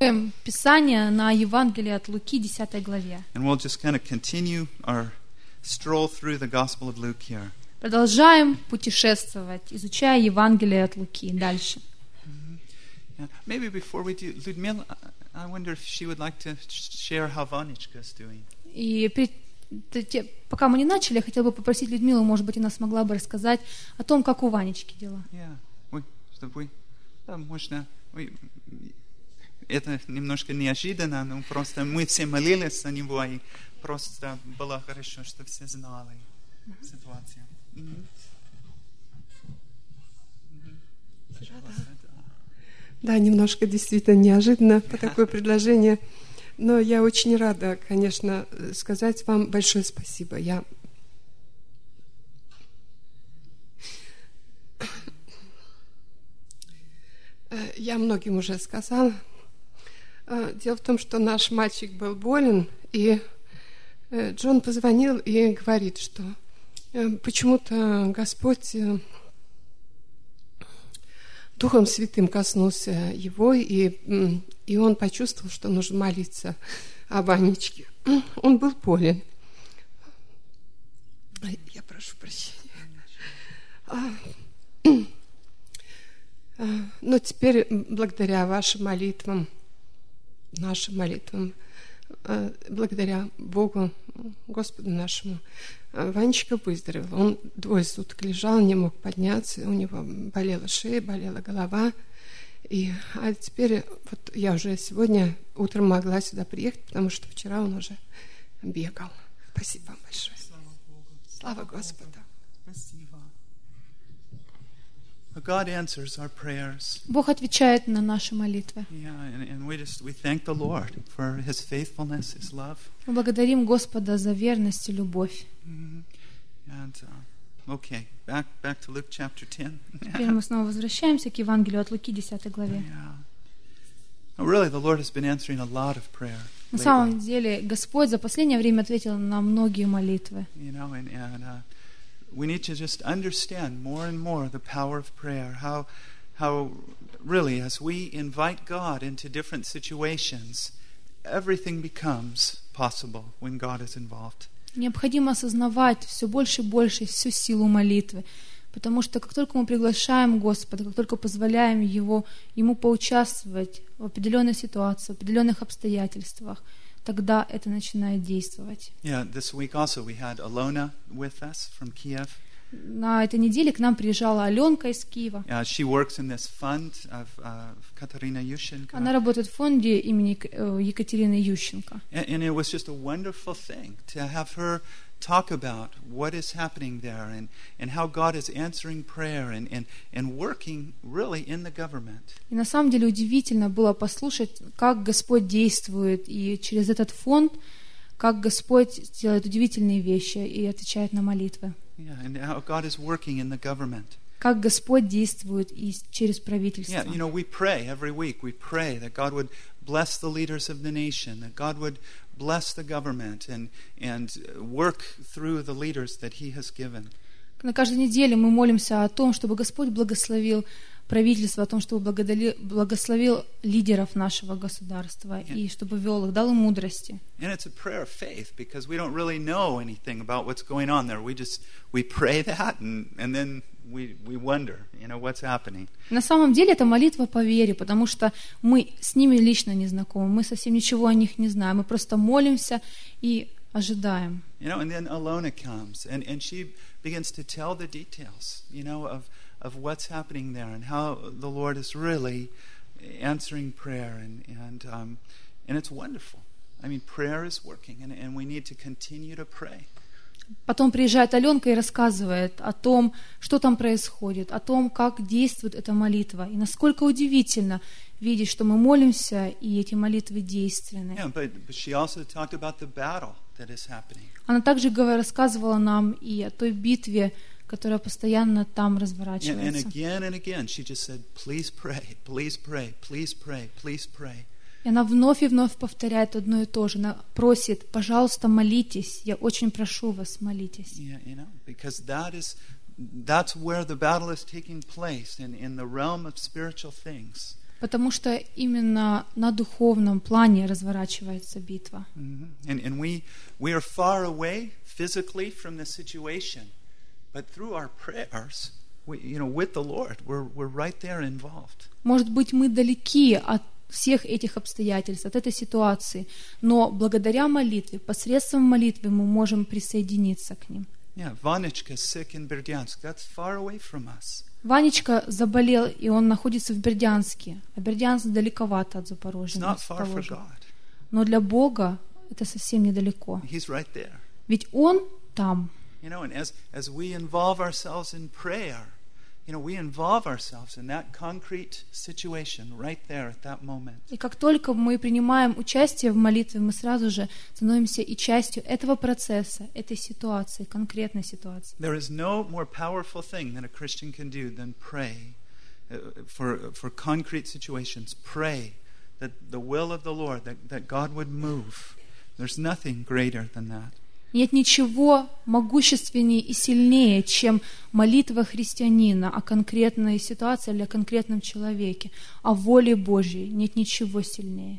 откроем Писание на Евангелие от Луки, 10 главе. And we'll just kind of continue our stroll through the Gospel of Luke here. Продолжаем путешествовать, изучая Евангелие от Луки. Дальше. Yeah. Maybe before we do, Ludmila, I wonder if she would like to share how Vanichka is doing. И пока мы не начали, я хотела бы попросить Людмилу, может быть, она смогла бы рассказать о том, как у Ванечки дела. Можно... Это немножко неожиданно, но просто мы все молились за него, и просто было хорошо, что все знали ситуацию. Да, немножко действительно неожиданно такое предложение. Но я очень рада, конечно, сказать вам большое спасибо. Я многим уже сказала. Дело в том, что наш мальчик был болен, и Джон позвонил и говорит, что почему-то Господь Духом Святым коснулся его, и он почувствовал, что нужно молиться о Ванечке. Он был болен. Я прошу прощения. Но теперь, благодаря вашим молитвам, нашим молитвам, благодаря Богу, Господу нашему, Ванечка выздоровел. Он 2 суток лежал, не мог подняться, у него болела шея, болела голова. А теперь вот я уже сегодня утром могла сюда приехать, потому что вчера он уже бегал. Спасибо вам большое. Слава Господу. God answers our prayers. Бог отвечает на наши молитвы. And we thank the Lord for His faithfulness, His love. Мы благодарим Господа за верность и любовь. And okay, back to Luke chapter 10. Теперь мы снова возвращаемся к Евангелию от Луки, 10 главе. Really, the Lord has been answering a lot of prayer. На самом деле, Господь за последнее время ответил на многие молитвы. We need to just understand more and more the power of prayer. How really, as we invite God into different situations, everything becomes possible when God is involved. Необходимо осознавать все больше и больше всю силу молитвы, потому что как только мы приглашаем Господа, как только позволяем Ему поучаствовать в определенной ситуации, в определенных обстоятельствах, тогда это начинает действовать. This week also we had Alona with us from Kiev. На этой неделе к нам приезжала Аленка из Киева. She works in this fund of Katarina Yushchenko. Она работает в фонде имени Екатерины Ющенко. And it was just a wonderful thing to have her talk about what is happening there and how God is answering prayer and working really in the government. И на самом деле удивительно было послушать, как Господь действует, и через этот фонд, как Господь делает удивительные вещи и отвечает на молитвы. And how God is working in the government. Как Господь действует и через правительство. We pray every week. We pray that God would bless the leaders of the nation, that God would bless the government and work through the leaders that He has given. На каждой неделе мы молимся о том, чтобы Господь благословил правительство, о том, чтобы благословил лидеров нашего государства и чтобы вел их, дал им мудрости. And it's a prayer of faith because we don't really know anything about what's going on there. We pray that and then we wonder, what's happening. На самом деле это молитва по вере, потому что мы с ними лично не знакомы, мы совсем ничего о них не знаем, мы просто молимся и ожидаем. And then Alona comes and she begins to tell the details, of what's happening there and how the Lord is really answering prayer and it's wonderful. I mean, prayer is working and we need to continue to pray. Потом приезжает Аленка и рассказывает о том, что там происходит, о том, как действует эта молитва. И насколько удивительно видеть, что мы молимся, и эти молитвы действенны. Она также рассказывала нам и о той битве, которая постоянно там разворачивается. И она вновь и вновь повторяет одно и то же. Она просит: пожалуйста, молитесь. Я очень прошу вас, молитесь. Потому что именно на духовном плане разворачивается битва. And we are far away physically from the situation, but through our prayers, with the Lord, we're right there involved. Может быть, мы далеки от всех этих обстоятельств, от этой ситуации, но благодаря молитве, посредством молитвы мы можем присоединиться к ним. Yeah, Vanichka sick in Berdyansk. That's far away from us. Ванечка заболел, и он находится в Бердянске, а Бердянск далековато от It's Запорожья. not far for God. Но для Бога это совсем недалеко. He's right there. Ведь Он там. And as we involve ourselves in prayer, we involve ourselves in that concrete situation right there at that moment. И как только мы принимаем участие в молитве, мы сразу же становимся и частью этого процесса, этой ситуации, конкретной ситуации. There is no more powerful thing that a Christian can do than pray for concrete situations. Pray that the will of the Lord, that God would move. There's nothing greater than that. Нет ничего могущественнее и сильнее, чем молитва христианина о конкретной ситуации или о конкретном человеке, о воле Божьей. Нет ничего сильнее.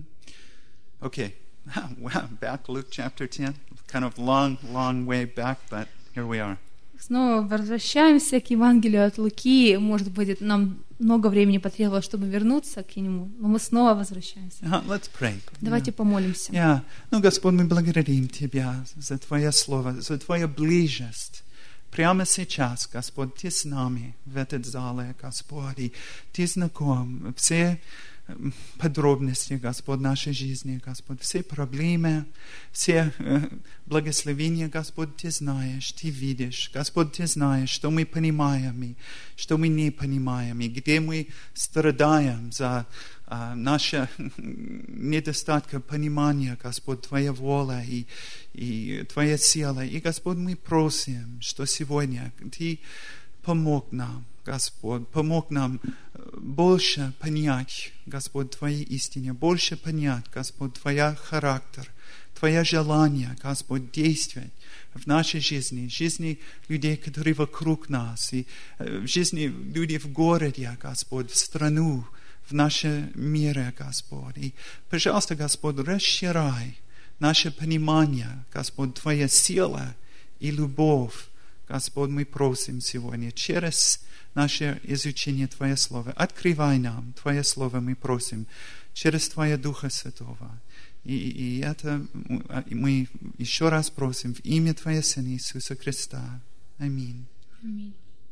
Okay, back Luke chapter 10. Kind of long way back, but here we are. Снова возвращаемся к Евангелию от Луки. Может быть, нам много времени потребовалось, чтобы вернуться к нему, но мы снова возвращаемся. Let's pray. Давайте помолимся. Господь, мы благодарим Тебя за Твое Слово, за Твою близость. Прямо сейчас, Господь, Ты с нами в этот зале, Господь, и Ты знаком все подробности, Господь, нашей жизни, Господь, все проблемы, все благословения, Господь, Ты знаешь, Ты видишь, Господь, Ты знаешь, что мы понимаем и что мы не понимаем, и где мы страдаем за наше недостаток понимания, Господь, Твоя воля и Твоя сила. И, Господь, мы просим, что сегодня Ты помог нам, Господь, помог нам больше понять, Господь, Твои истины, больше понять, Господь, Твой характер, Твое желание, Господь, действовать в нашей жизни людей, которые вокруг нас, и в жизни людей в городе, Господь, в страну, в нашем мире, Господь. И, пожалуйста, Господь, расширяй наше понимание, Господь, Твоя сила и любовь, Господь, мы просим сегодня через наше изучение Твоего Слова. Открывай нам Твое Слово, мы просим, через Твоего Духа Святого. И это мы еще раз просим в имя Твоего Сына Иисуса Христа. Аминь. Аминь.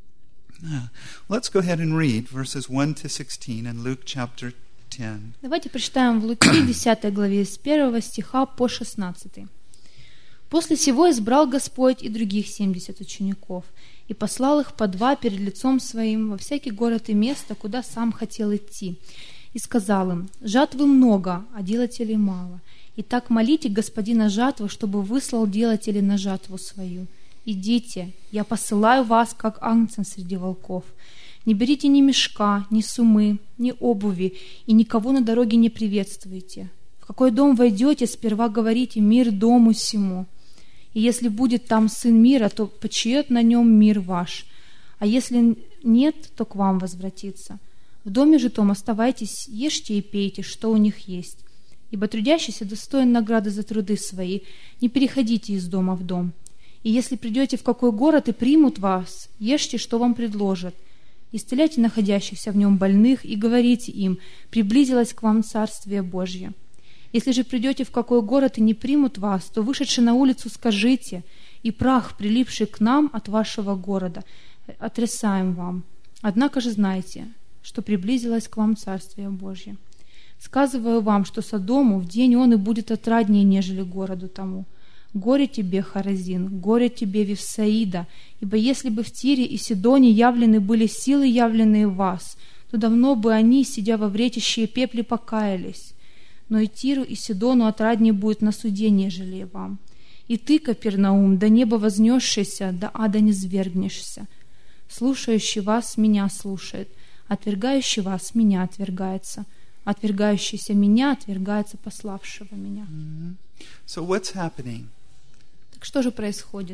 Let's go ahead and read verses 1 to 16 in Luke chapter 10. Давайте прочитаем в Луки 10 главе с 1 стиха по 16. «После сего избрал Господь и других 70 учеников, и послал их по 2 перед лицом Своим во всякий город и место, куда сам хотел идти. И сказал им: жатвы много, а делателей мало. Итак, молите Господина жатвы, чтобы выслал делателей на жатву свою. Идите, я посылаю вас, как агнца среди волков. Не берите ни мешка, ни сумы, ни обуви, и никого на дороге не приветствуйте. В какой дом войдете, сперва говорите: мир дому сему. И если будет там сын мира, то почиет на нем мир ваш. А если нет, то к вам возвратится. В доме же том оставайтесь, ешьте и пейте, что у них есть. Ибо трудящийся достоин награды за труды свои. Не переходите из дома в дом. И если придете в какой город и примут вас, ешьте, что вам предложат. Исцеляйте находящихся в нем больных и говорите им: приблизилось к вам Царствие Божье. Если же придете в какой город и не примут вас, то, вышедши на улицу, скажите: и прах, прилипший к нам от вашего города, отрисаем вам. Однако же знайте, что приблизилось к вам Царствие Божье. Сказываю вам, что Содому в день он и будет отраднее, нежели городу тому. Горе тебе, Хоразин, горе тебе, Вифсаида, ибо если бы в Тире и Сидоне явлены были силы, явленные в вас, то давно бы они, сидя во вретище и пепле, покаялись. Но и Тиру, и Сидону отраднее будет на суде, нежели вам. И ты, Капернаум, до неба вознесшийся, до ада не низвергнешься. Слушающий вас меня слушает, отвергающий вас меня отвергается, отвергающийся меня отвергается пославшего меня». So what's happening? Так что же происходит?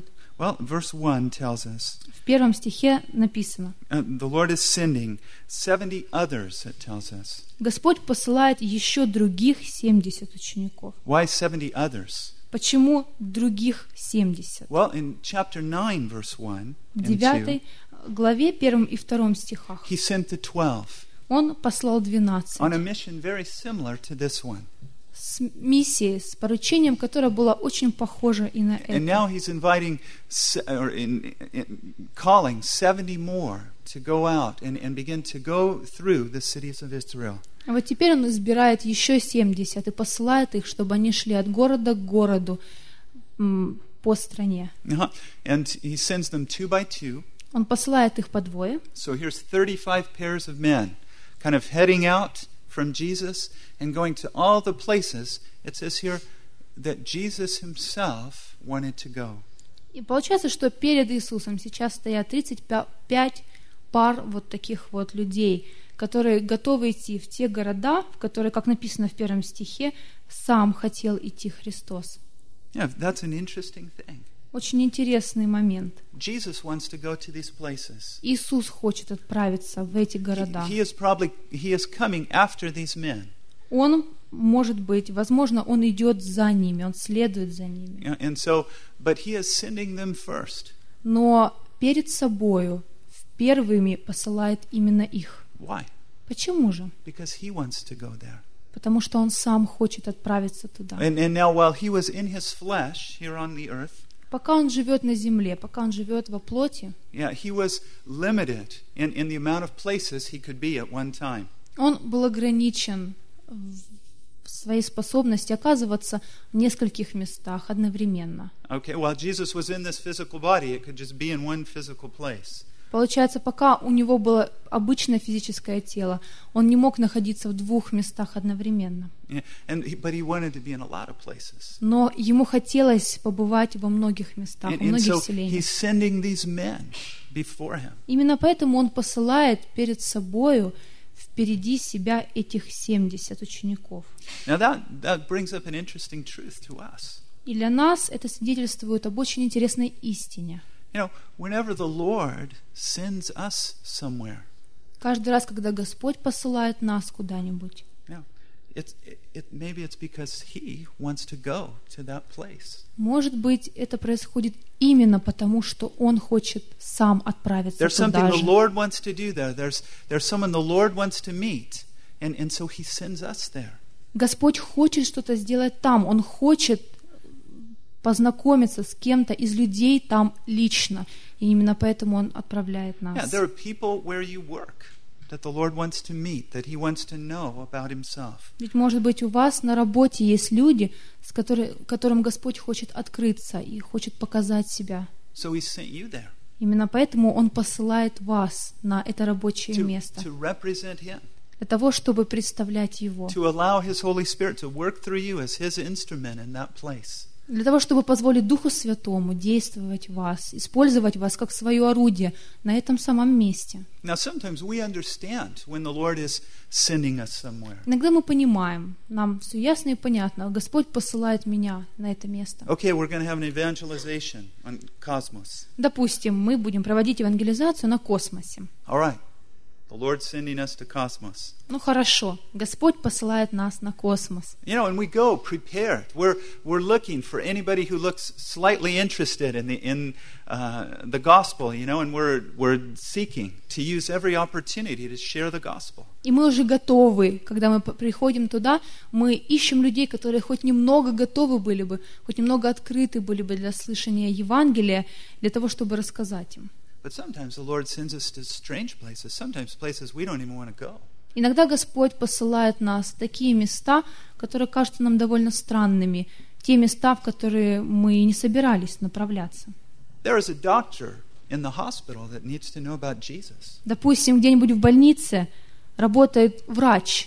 Well, verse 1 tells us В 1 стихе написано: the Lord is sending 70 others, it tells us. Господь посылает еще других 70 учеников. Why 70 others? Почему других 70? Well, in chapter 9, verse 1 В and 2, 9 главе 1 и 2 стихах he sent the 12 Он послал 12 on a mission very similar to this one. с миссией, с поручением, которое было очень похоже и на And это. now he's inviting, calling 70 more to go out and begin to go through the cities of Israel. А вот теперь он избирает еще 70 и посылает их, чтобы они шли от города к городу по стране. And he sends them 2 by 2. Он посылает их по двое. So here's 35 pairs of men kind of heading out from Jesus and going to all the places, it says here, that Jesus himself wanted to go. И получается, что перед Иисусом сейчас стоят 35 пар вот таких вот людей, которые готовы идти в те города, в которые, как написано в 1 стихе, сам хотел идти Христос. Yeah, that's an interesting thing. Очень интересный момент. Jesus wants to go to these places. Иисус хочет отправиться в эти города. He is coming after these men. Он, может быть, возможно, он идет за ними, он следует за ними. And so, but he is sending them first. Но перед собою первыми посылает именно их. Why? Почему же? Because he wants to go there. Потому что он сам хочет отправиться туда. And now while he was in his flesh here on the earth, Пока он живет на земле, пока он живет во плоти, he was limited in the amount of places he could be at one time. он был ограничен в своей способности оказываться в нескольких местах одновременно. Okay, while Jesus was in this physical body, it could just be in one physical place. Получается, пока у него было обычное физическое тело, он не мог находиться в двух местах одновременно. But he wanted to be in a lot of places. Но ему хотелось побывать во многих местах, в And многих so селениях. he's sending these men before him. Именно поэтому он посылает перед собою, впереди себя этих 70 учеников. Now that brings up an interesting truth to us. И для нас это свидетельствует об очень интересной истине. You know, whenever the Lord sends us somewhere, Каждый раз, когда Господь посылает нас куда-нибудь, maybe it's because He wants to go to that place. может быть, это происходит именно потому, что Он хочет сам отправиться There's something туда the же. Lord wants to do there. There's someone the Lord wants to meet, and so He sends us there. Господь хочет что-то сделать там. Он хочет познакомиться с кем-то из людей там лично. И именно поэтому Он отправляет Yeah, нас. there are people where you work that the Lord wants to meet, that He wants to know about Himself. Ведь, может быть, у вас на работе есть люди, которым Господь хочет открыться и хочет показать себя. So He sent you there Именно поэтому Он посылает вас на это рабочее место, to represent Him, для того, чтобы представлять Его, to allow His Holy Spirit to work through you as His instrument in that place. для того, чтобы позволить Духу Святому действовать в вас, использовать вас как свое орудие на этом самом месте. Now, sometimes we understand when the Lord is sending us somewhere. Иногда мы понимаем, нам все ясно и понятно, Господь посылает меня на это место. Okay, we're going to have an evangelization on Cosmos. Допустим, мы будем проводить евангелизацию на космосе. All right, the Lord's sending us to Cosmos. Ну хорошо, Господь посылает нас на космос. You know, and we go prepared. We're looking for anybody who looks slightly interested in the gospel, you know, and we're seeking to use every opportunity to share the gospel. И мы уже готовы, когда мы приходим туда, мы ищем людей, которые хоть немного готовы были бы, хоть немного открыты были бы для слышания Евангелия, для того, чтобы рассказать им. But sometimes the Lord sends us to strange places, sometimes places we don't even want to go. Иногда Господь посылает нас в такие места, которые кажутся нам довольно странными, те места, в которые мы не собирались направляться. There is a doctor in the hospital that needs to know about Jesus. Допустим, где-нибудь в больнице работает врач,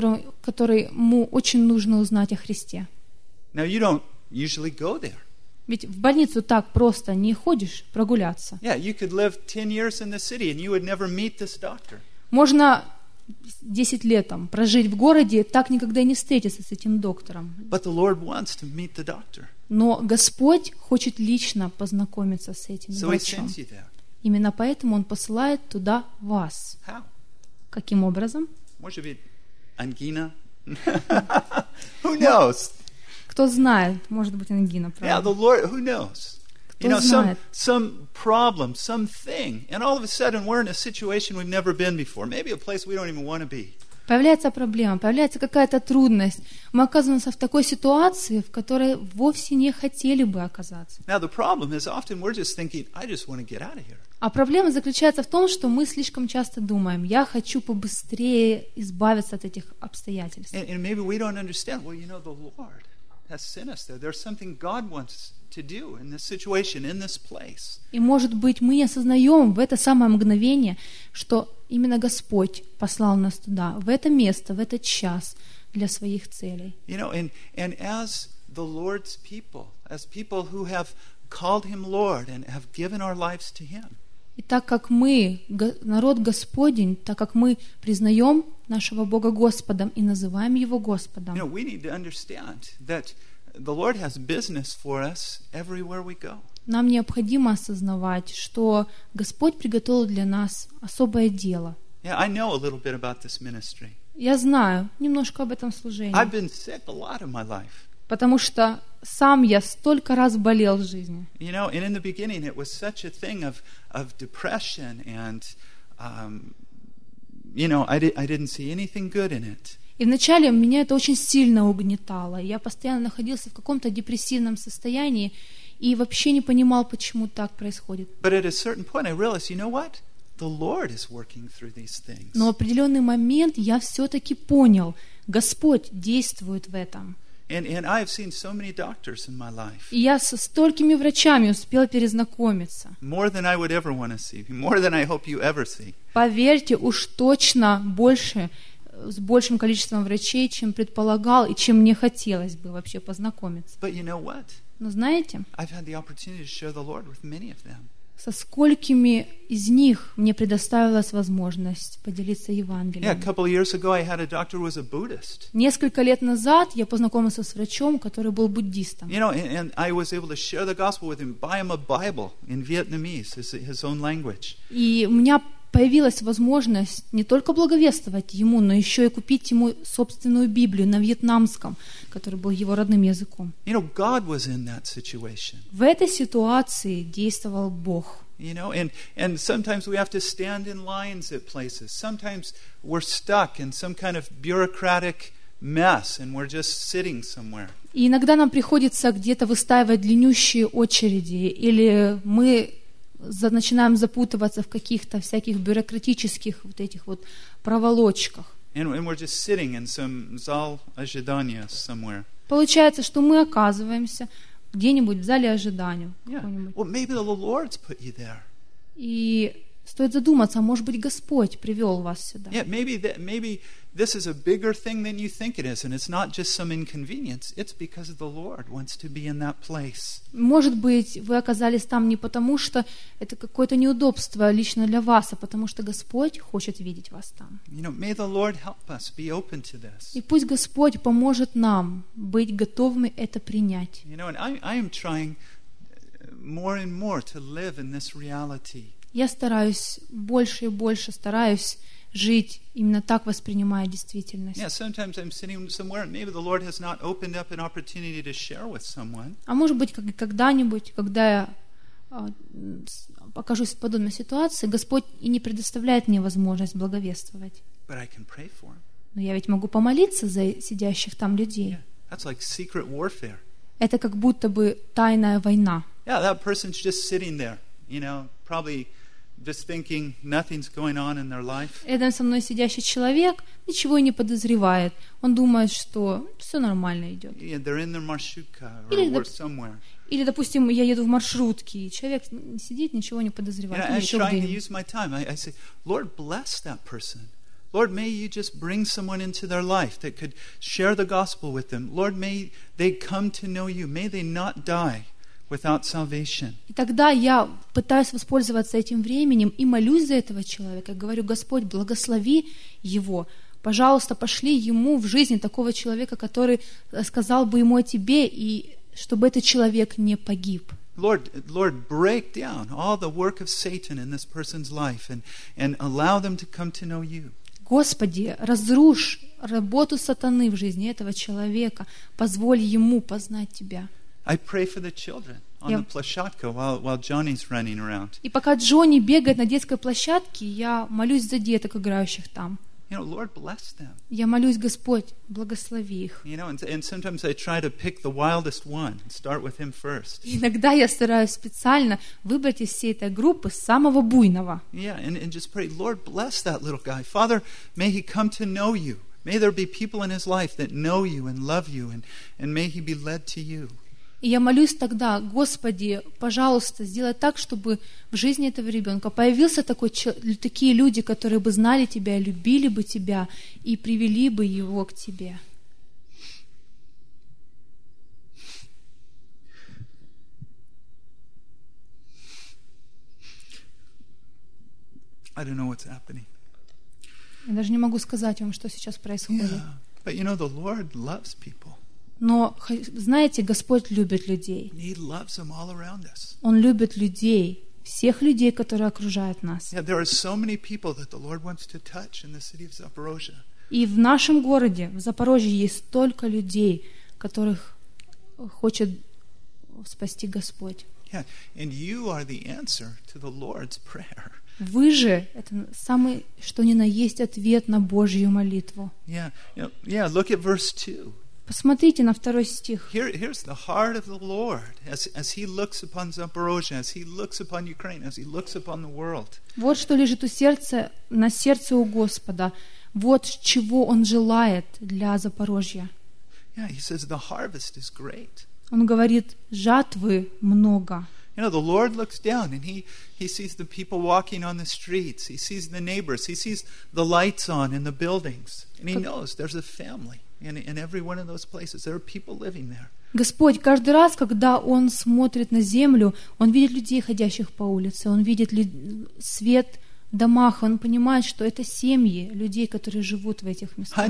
которому очень нужно узнать о Христе. Now, you don't usually go there. Ведь в больницу так просто не ходишь прогуляться. Yeah, you could live 10 years in the city and you would never meet this doctor. Можно 10 лет там, прожить в городе, так никогда и не встретиться с этим доктором. But the Lord wants to meet the doctor. Но Господь хочет лично познакомиться с этим So He врачом. sends you there. Именно поэтому Он посылает туда вас. How? Каким образом? Может быть, ангина? Who knows? Кто знает, может быть, ангина, Yeah, правда. the Lord, who knows? You Кто know, знает? some problem, something, and all of a sudden we're in a situation we've never been before. Maybe a place we don't even want to be. Появляется проблема, появляется какая-то трудность. Мы оказываемся в такой ситуации, в которой вовсе не хотели бы оказаться. Now, the problem is often we're just thinking, I just want to get out of here. А проблема заключается в том, что мы слишком часто думаем, я хочу побыстрее избавиться от этих обстоятельств. And maybe we don't understand, well, you know, the Lord has sent us there. There's something God wants to do in this situation, in this place. И, может быть, мы не осознаем в это самое мгновение, что именно Господь послал нас туда, в это место, в этот час для своих целей. You know, and as the Lord's people, as people who have called Him Lord and have given our lives to Him, И так как мы, народ Господень, так как мы признаем нашего Бога Господом и называем Его Господом, you know, we need to understand that the Lord has business for us everywhere we go. нам необходимо осознавать, что Господь приготовил для нас особое дело. Yeah, I know a little bit about this ministry. Я знаю немножко об этом служении, I've been sick a lot in my life. потому что сам я столько раз болел в жизни. You know, and in the beginning it was such a thing of depression and, you know, I didn't see anything good in it. И вначале меня это очень сильно угнетало. Я постоянно находился в каком-то депрессивном состоянии и вообще не понимал, почему так происходит. But at a certain point I realized, you know what? The Lord is working through these things. Но в определенный момент я все-таки понял, Господь действует в этом. And I have seen so many doctors in my life. И я со столькими врачами успел перезнакомиться. More than I would ever want to see. More than I hope you ever see. Поверьте, уж точно больше, с большим количеством врачей, чем предполагал и чем мне хотелось бы вообще познакомиться. But you know what? Но знаете, I've had the opportunity to share the Lord with many of them. со сколькими из них мне предоставилась возможность поделиться Yeah, a Евангелием. couple of years ago I had a doctor who was a Buddhist. Несколько лет назад я познакомился с врачом, который был буддистом. You know, and I was able to share the gospel with him, buy him a Bible in Vietnamese, his own language. И у меня появилась возможность не только благовествовать ему, но еще и купить ему собственную Библию на вьетнамском, который был его родным языком. You know, God was in that situation. В этой ситуации действовал Бог. You know, and sometimes we have to stand in lines at places. Sometimes we're stuck in some kind of bureaucratic mess and we're just sitting somewhere. И иногда нам приходится где-то выстаивать длиннющие очереди, или мы начинаем запутываться в каких-то всяких бюрократических вот этих вот проволочках. And we're just sitting in some зал ожидания somewhere. Получается, что мы оказываемся где-нибудь в зале ожидания. Yeah. какой-нибудь. Well, maybe the Lord's put you there. И стоит задуматься, а может быть, Господь привел вас сюда. Yeah, maybe this is a bigger thing than you think it is, and it's not just some inconvenience. It's because the Lord wants to be in that place. Может быть, вы оказались там не потому, что это какое-то неудобство лично для вас, а потому что Господь хочет видеть вас там. You know, may the Lord help us be open to this. И пусть Господь поможет нам быть готовыми это принять. You know, and I am trying more and more to live in this reality. Я стараюсь больше и больше жить именно так, воспринимая действительность. Yeah, sometimes I'm sitting somewhere and maybe the Lord has not opened up an opportunity to share with someone. А может быть, когда-нибудь, когда я окажусь в подобной ситуации, Господь и не предоставляет мне возможность благовествовать. But I can pray for him. Но я ведь могу помолиться за сидящих там людей. Yeah, that's like secret warfare. Это как будто бы тайная война. Yeah, that person's just sitting there, you know, probably just thinking nothing's going on in their life. Рядом со мной сидящий человек ничего и не подозревает. Он думает, что все нормально идет. Yeah, they're in their marshrutka Или, or somewhere. Или, допустим, я еду в маршрутке, и человек сидит, ничего не And подозревает. I'm Или еще trying to где-нибудь. use my time. I say, Lord, bless that person. Lord, may you just bring someone into their life that could share the gospel with them. Lord, may they come to know you. May they not die without salvation. И тогда я пытаюсь воспользоваться этим временем и молюсь за этого человека. Говорю, Господь, благослови его. Пожалуйста, пошли ему в жизни такого человека, который сказал бы ему о тебе, и чтобы этот человек не погиб. Lord, break down all the work of Satan in this person's life and allow them to come to know you. Господи, разрушь работу сатаны в жизни этого человека, позволь ему познать Тебя. I pray for the children on the площадка while Johnny's running around. И пока Джонни бегает на детской площадке, я молюсь за деток, играющих там. You know, Lord, bless them. Я молюсь, Господь, благослови их. You know, and sometimes I try to pick the wildest one and start with him first. Иногда я стараюсь специально выбрать из всей этой группы самого буйного. Yeah, and just pray, Lord, bless that little guy. Father, may he come to know you. May there be people in his life that know you and love you, and may he be led to you. И я молюсь тогда, Господи, пожалуйста, сделай так, чтобы в жизни этого ребенка появился такие люди, которые бы знали Тебя, любили бы Тебя и привели бы его к Тебе. I don't know what's happening. Я даже не могу сказать вам, что сейчас происходит. Yeah, but you know, the Lord loves people. Но, знаете, Господь любит людей. He loves them all around us. Он любит людей, всех людей, которые окружают нас. Yeah, there are so many people that the Lord wants to touch in the city of Zaporozhye. И в нашем городе, в Запорожье, есть столько людей, которых хочет спасти Господь. Yeah, and you are the answer to the Lord's prayer. Вы же — это самый, что ни на есть, ответ на Божью молитву. Yeah, look at verse 2. Посмотрите на 2 стих. Here's the heart of the Lord as he looks upon Zaporozhye, as he looks upon Ukraine, as he looks upon the world. Вот что лежит на сердце у Господа. Вот чего Он желает для Запорожья. Yeah, he says the harvest is great. Он говорит, жатвы много. You know, the Lord looks down and he sees the people walking on the streets. He sees the neighbors. He sees the lights on in the buildings. And he knows there's a family in every one of those places. There are people living there. Господь каждый раз, когда Он смотрит на землю, Он видит людей, ходящих по улице, Он видит свет в домах, Он понимает, что это семьи людей, которые живут в этих местах.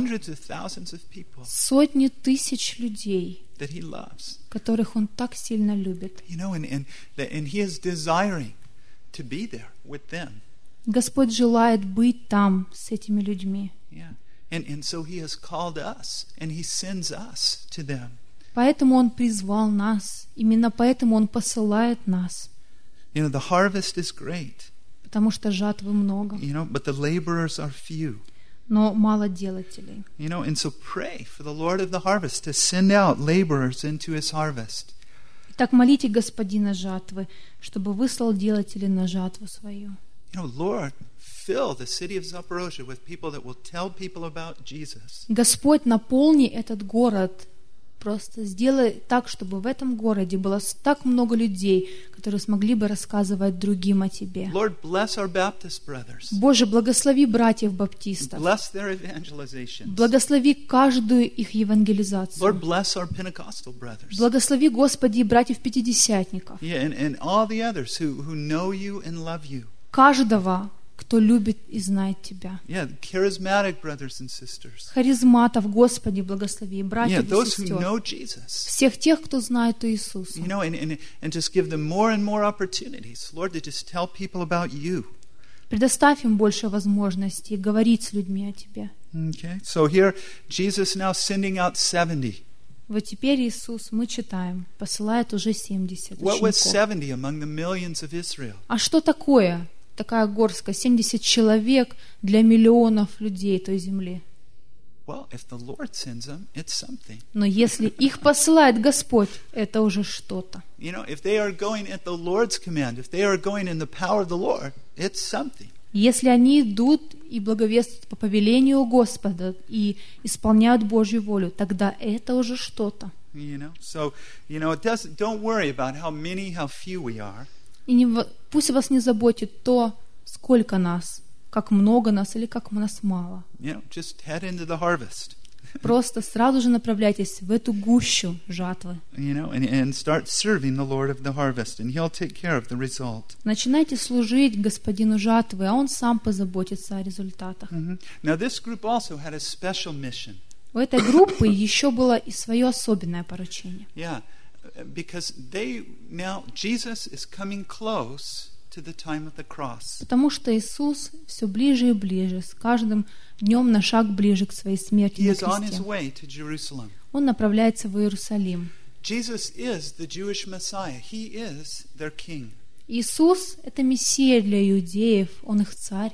Сотни тысяч людей, that he loves. Которых Он так сильно любит. You know, and he is desiring to be there with them. Господь желает быть там с этими людьми. Yeah. And so he has called us and he sends us to them. Поэтому Он призвал нас. Именно поэтому Он посылает нас. You know, the harvest is great. Потому что жатвы много. You know, but the laborers are few. Но мало делателей. You know, and so pray for the Lord of the harvest to send out laborers into his harvest. Так молите Господина жатвы, чтобы выслал делателей на жатву свою. You know, Lord, fill the city of Zaporozhye with people that will tell people about Jesus. Господь, наполни этот город. Просто сделай так, чтобы в этом городе было так много людей, которые смогли бы рассказывать другим о Тебе. Lord, bless our Baptist brothers. Боже, благослови братьев баптистов. Bless their evangelizations. Благослови каждую их евангелизацию. Lord, bless our Pentecostal brothers. Благослови, Господи, братьев-пятидесятников. Yeah, and all the others who know you and love you. Каждого, кто любит и знает Тебя. Yeah, charismatic brothers and sisters. Харизматов, Господи, благослови, братьев Yeah, those и who сестер. know Jesus. Всех тех, кто знает Иисуса. You know, and just give them more and more opportunities, Lord, to just tell people about you. Предоставь им больше возможностей говорить с людьми о Тебе. Okay, so here Jesus now sending out 70. Вот теперь Иисус, мы читаем, посылает уже 70 What was учеников. 70 among the millions of Israel? А что такое такая горстка, 70 человек для миллионов людей той земли? Well, if the Lord sends them, it's something. Но если их посылает Господь, это уже что-то. You know, if they are going at the Lord's command, if they are going in the power of the Lord, it's something. Если они идут и благовествуют по повелению Господа и исполняют Божью волю, тогда это уже что-то. You know, so don't worry about how many, how few we are. И пусть вас не заботит то, сколько нас, как много нас или как нас мало. You know, just head into the harvest. Просто сразу же направляйтесь в эту гущу жатвы. And start serving the Lord of the harvest, and He'll take care of the result. Начинайте служить Господину жатвы, а Он сам позаботится о результатах. Now, this group also had a special mission. У этой группы еще было и свое особенное поручение. Yeah, because Jesus is coming close to the time of the cross. Потому что Иисус все ближе и ближе, с каждым днем на шаг ближе к своей смерти He на is on his кресте. way to Jerusalem. Он направляется в Иерусалим. Jesus is the Jewish Messiah. He is their king. Иисус — это Мессия для иудеев, Он их царь.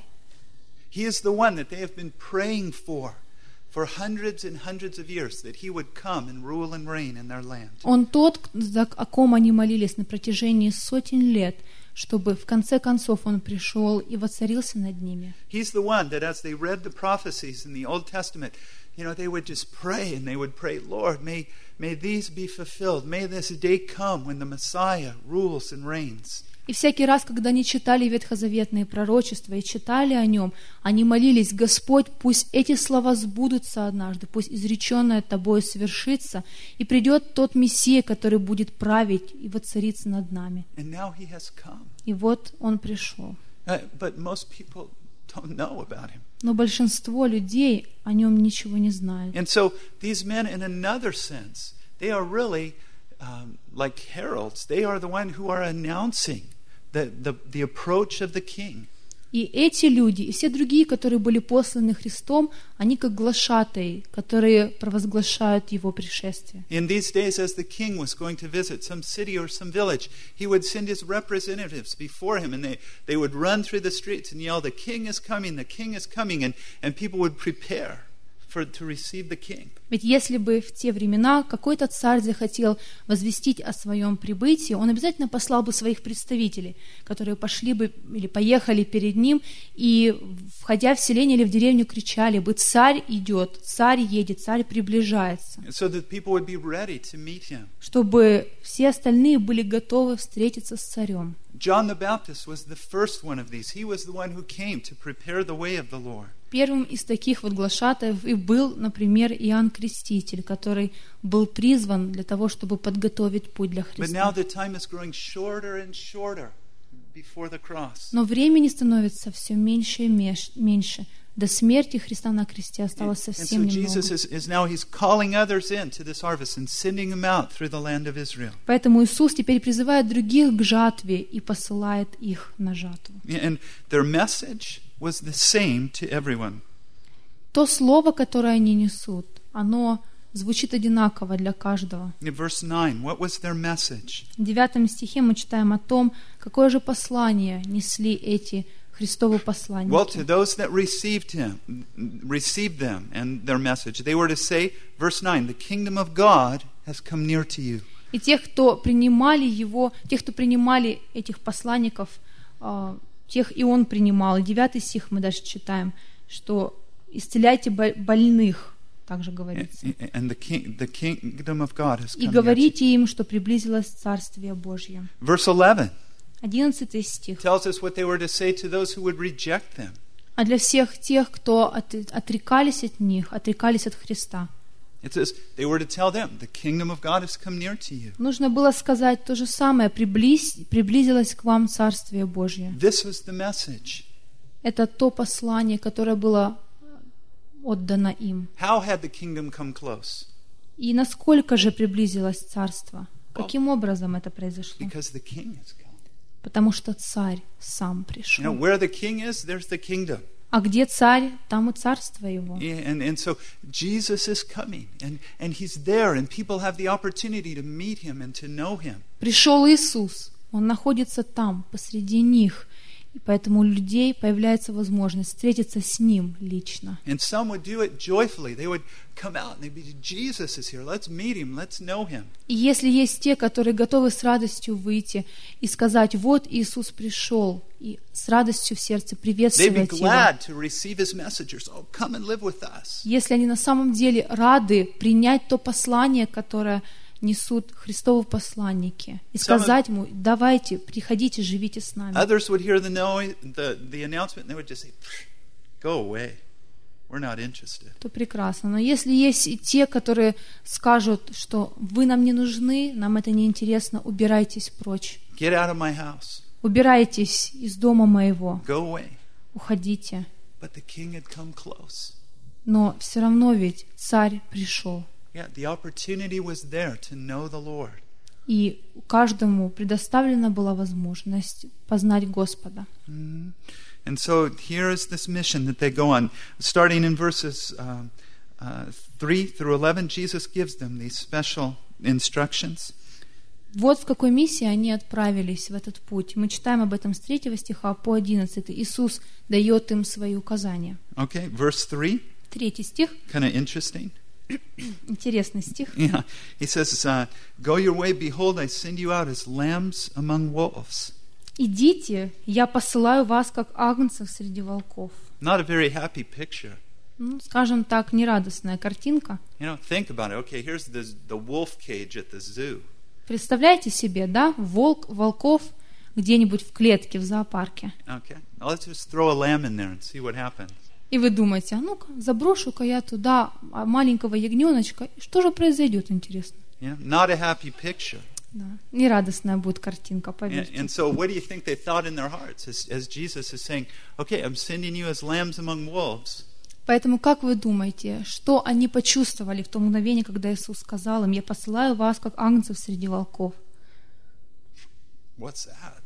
He is the one that they have been praying for hundreds and hundreds of years, that He would come and rule and reign in their land. Он тот, о ком они молились на протяжении сотен лет, чтобы в конце концов Он пришел и воцарился над ними. He's the one that as they read the prophecies in the Old Testament, they would just pray, and they would pray, Lord, may these be fulfilled. May this day come when the Messiah rules and reigns. И всякий раз, когда они читали ветхозаветные пророчества и читали о Нем, они молились: Господь, пусть эти слова сбудутся однажды, пусть изреченное Тобою свершится, и придет тот Мессия, который будет править и воцариться над нами. And now He has come. И вот Он пришел. But most people don't know about Him. Но большинство людей о Нем ничего не знают. And so these men, in another sense, they are really like heralds. They are the one who are announcing the approach of the king. И эти люди, и все другие, которые были посланы Христом, они как глашатаи, которые провозглашают Его пришествие. In these days, as the king was going to visit some city or some village, he would send his representatives before him, and they would run through the streets and yell, "The king is coming, the king is coming," and people would prepare to receive the king. Ведь если бы в те времена какой-то царь захотел возвестить о своем прибытии, он обязательно послал бы своих представителей, которые пошли бы или поехали перед ним, и, входя в селение или в деревню, кричали бы: «Царь идет, царь едет, царь приближается», So that people would be ready to meet him. чтобы все остальные были готовы встретиться с царем. John the Baptist was the first one of these. He was the one who came to prepare the way of the Lord. Первым из таких вот глашатаев и был, например, Иоанн Креститель, который был призван для того, чтобы подготовить путь для But now Христа. the time is growing shorter and shorter before the cross. Но времени становится все меньше и меньше. До смерти Христа на кресте осталось And so совсем Jesus немного. is now, He's calling others into this harvest and sending them out through the land of Israel. Поэтому Иисус теперь призывает других к жатве и посылает их на жатву. And their message was the same to everyone. То слово, которое они несут, оно звучит одинаково для каждого. In verse 9, what was their message? В 9 стихе мы читаем о том, какое же послание несли эти Христовы Well, to посланники. those that received them and their message, they were to say, verse 9, the kingdom of God has come near to you. И тех, кто принимали его, тех, кто принимали этих посланников, тех и он принимал. И 9 стих мы дальше читаем, что исцеляйте больных, также говорится. And the kingdom of God has И come near to you. говорите им, что приблизилось Царствие Божье. Verse 11 11 стих. tells us what they were to say to those who would reject them. А для всех тех, кто отрекались от них, отрекались от Христа, It says they were to tell them, the kingdom of God has come near to you. нужно было сказать то же самое: приблизилось к вам Царствие Божье. This was the message. Это то послание, которое было отдано им. How had the kingdom come close? И насколько же приблизилось Царство? Каким образом это произошло? Because the king has come. Потому что Царь сам пришел. Where the king is, there's the kingdom. А где Царь, там и Царство Его. And so Jesus is coming, and He's there, and people have the opportunity to meet Him and to know Him. Пришел Иисус, Он находится там, посреди них, и поэтому у людей появляется возможность встретиться с Ним лично. And some would do it joyfully. They would come out and they'd be, Jesus is here. Let's meet Him. Let's know Him. И если есть те, которые готовы с радостью выйти и сказать: вот Иисус пришел, и с радостью в сердце They'd be приветствовать Его. glad to receive His messengers. Oh, come and live with us. Если они на самом деле рады принять то послание, которое несут Христовы посланники, и сказать Ему: давайте, приходите, живите с нами. Others would hear the announcement and they would just say, go away. we're not interested. то прекрасно. Но если есть и те, которые скажут, что вы нам не нужны, нам это не интересно, убирайтесь прочь. Get out of my house. Убирайтесь из дома моего. Go away. Уходите. But the king had come close. Но все равно ведь царь пришел. Yeah, the opportunity was there to know the Lord. И каждому предоставлена была возможность познать Господа. And so here is this mission that they go on. Starting in verses 3 through 11, Jesus gives them these special instructions. Вот в какой миссии они отправились в этот путь. Мы читаем об этом с 3 стиха по 11. Иисус дает им свои указания. Okay, verse 3, 3 стих, kind of interesting. интересный стих. Yeah, he says, "Go your way, behold, I send you out as lambs among wolves." «Идите, я посылаю вас, как агнцев среди волков». Not a very happy picture. Ну, скажем так, нерадостная картинка. Think about it. Okay, here's the wolf cage at the zoo. Представляете себе, да, волков где-нибудь в клетке в зоопарке. Okay, now let's just throw a lamb in there and see what happens. И вы думаете, а ну-ка, заброшу-ка я туда маленького ягненочка, и что же произойдет, интересно? Not a happy picture. Да, нерадостная будет картинка, поверьте. And so what do you think they thought in their hearts as Jesus is saying, okay, I'm sending you as lambs among wolves. Поэтому, как вы думаете, что они почувствовали в то мгновение, когда Иисус сказал им, я посылаю вас, как агнцев среди волков? What's that?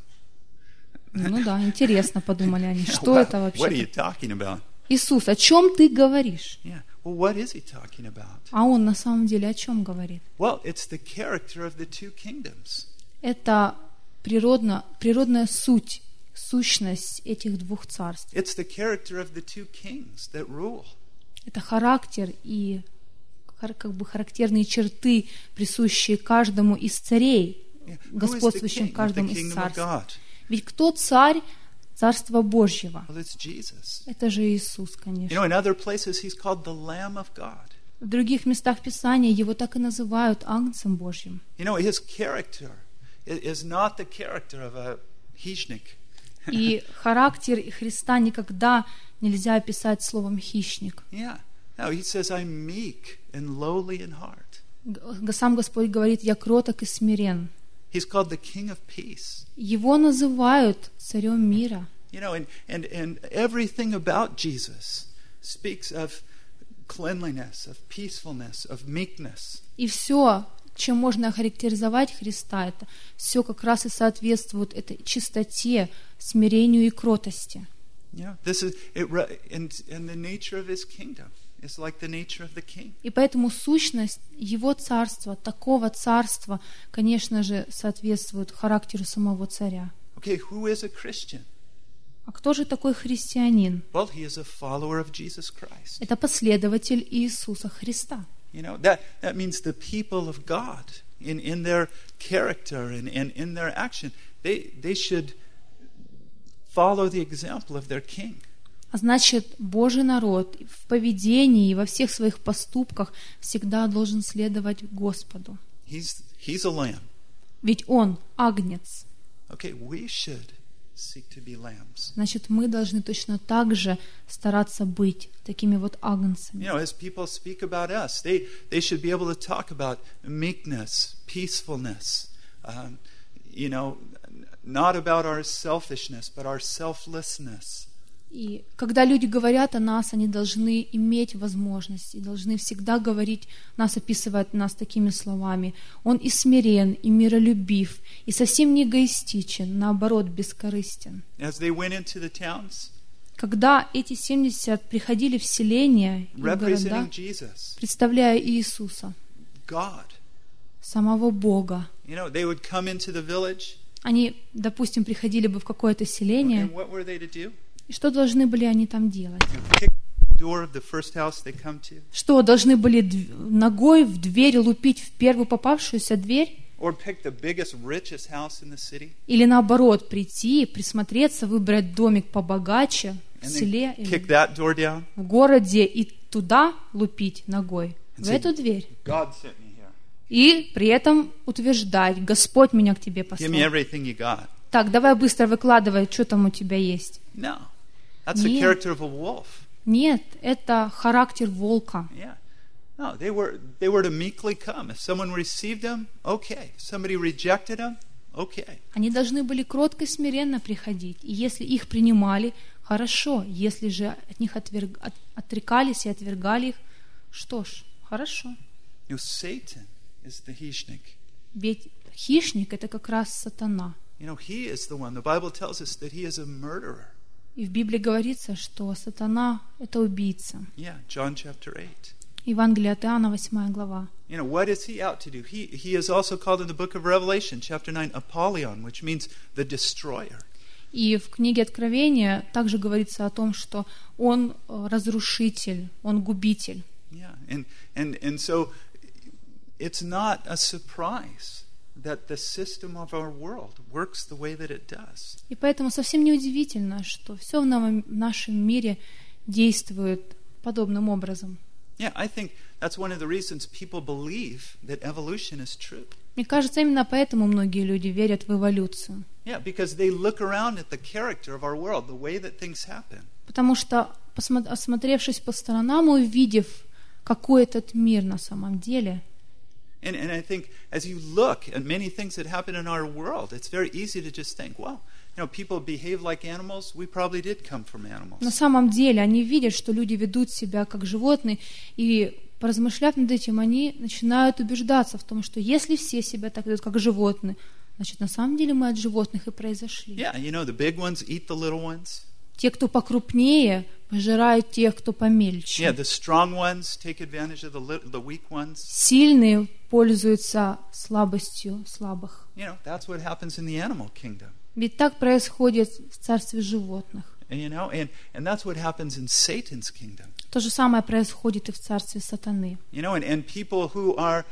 Ну да, интересно, подумали они, что это What are you вообще? talking about? Иисус, о чем ты говоришь? Yeah. Well, what is he talking about? А он на самом деле о чем говорит? Well, it's the character of the two kingdoms. Это природная сущность этих двух царств. It's the character of the two kings that rule. Это характер и как бы характерные черты, присущие каждому из царей, Yeah. Who is the господствующим в king of the каждом из kingdom of царств. God? Ведь кто царь Царства Божьего? Well, it's Jesus. Это же Иисус, You конечно. know, in other places, he's called the Lamb of God. В других местах Писания его так и называют Агнцем Божьим. You know, his character is not the character of a хищник. И характер Христа никогда нельзя описать словом «хищник». Yeah. No, he says, I'm meek and lowly in heart. Сам Господь говорит, «Я кроток и смирен». He's called the King of Peace. Его называют царем мира. You know, and everything about Jesus speaks of cleanliness, of peacefulness, of meekness. И все, чем можно охарактеризовать Христа, это все как раз и соответствует этой чистоте, смирению и кротости. You know, this is it, and the nature of his kingdom is like the nature of the king. И поэтому сущность его царства, такого царства, конечно же, соответствует характеру самого царя. Okay, who is a Christian? А кто же такой христианин? Well, he is a follower of Jesus Christ. Это последователь Иисуса Христа. You know, that means the people of God in their character and in their action, they should follow the example of their king. А значит, Божий народ в поведении и во всех своих поступках всегда должен следовать Господу. He's a lamb. Ведь Он агнец. Okay, we should seek to be lambs. Значит, мы должны точно так же стараться быть такими вот агнцами. You know, as people speak about us, they should be able to talk about meekness, peacefulness, you know, not about our selfishness, but our selflessness. И когда люди говорят о нас, они должны иметь возможность, и должны всегда говорить, нас описывают нас такими словами. Он и смирен, и миролюбив, и совсем не эгоистичен, наоборот, бескорыстен. As they went into the towns, Когда эти 70 приходили в селения и в города, representing Jesus, представляя Иисуса, God, самого Бога, you know, they would come into the village, они, допустим, приходили бы в какое-то селение, and what were they to do? и что должны были они там делать? Kick the door of the first house they come to, Что, должны были ногой в дверь лупить в первую попавшуюся дверь? or pick the biggest, richest house in the city, Или наоборот, прийти, присмотреться, выбрать домик побогаче в and селе then или kick that door down? в городе и туда лупить ногой, And в say, эту дверь. God sent me here. И при этом утверждать, Господь меня к тебе Give послал. me everything you got. Так, давай быстро выкладывай, что там у тебя есть. No. That's the Нет. character of a wolf. Нет, это характер волка. Yeah. No, they were to meekly come. If someone received them, okay. If somebody rejected them, okay. Они должны были кротко и смиренно приходить. И если их принимали, хорошо. Если же от них отрекались и отвергали их, что ж, хорошо. You know, Satan is the hishnik. Ведь хищник — это как раз сатана. You know, he is the one. The Bible tells us that he is a murderer. И в Библии говорится, что сатана — это убийца. Yeah, John chapter 8. Евангелие от Иоанна, 8 глава. You know, what is he out to do? He is also called in the book of Revelation, chapter 9, Apollyon, which means the destroyer. И в книге Откровения также говорится о том, что он разрушитель, он губитель. Yeah, and so it's not a surprise that the system of our world works the way that it does. И поэтому совсем не удивительно, что все в нашем мире действует подобным образом. Yeah, I think that's one of the reasons people believe that evolution is true. Мне кажется, именно поэтому многие люди верят в эволюцию. Yeah, because they look around at the character of our world, the way that things happen. Потому что, осмотревшись по сторонам и увидев, какой этот мир на самом деле, And I think as you look at many things that happen in our world, it's very easy to just think, well, you know, people behave like animals. We probably did come from animals. на самом деле они видят, что люди ведут себя как животные, и, поразмышляв над этим, они начинают убеждаться в том, что если все себя так ведут, как животные, значит, на самом деле мы от животных и произошли. Yeah, you know, the big ones eat the little ones. Те, кто покрупнее, пожирают тех, кто помельче. Yeah, the strong ones take advantage of the weak ones. Сильные пользуются слабостью слабых. You know, that's what happens in the animal kingdom. Ведь так происходит в царстве животных. You know, and that's what happens in Satan's kingdom. То же самое происходит и в царстве сатаны. You know, and people who are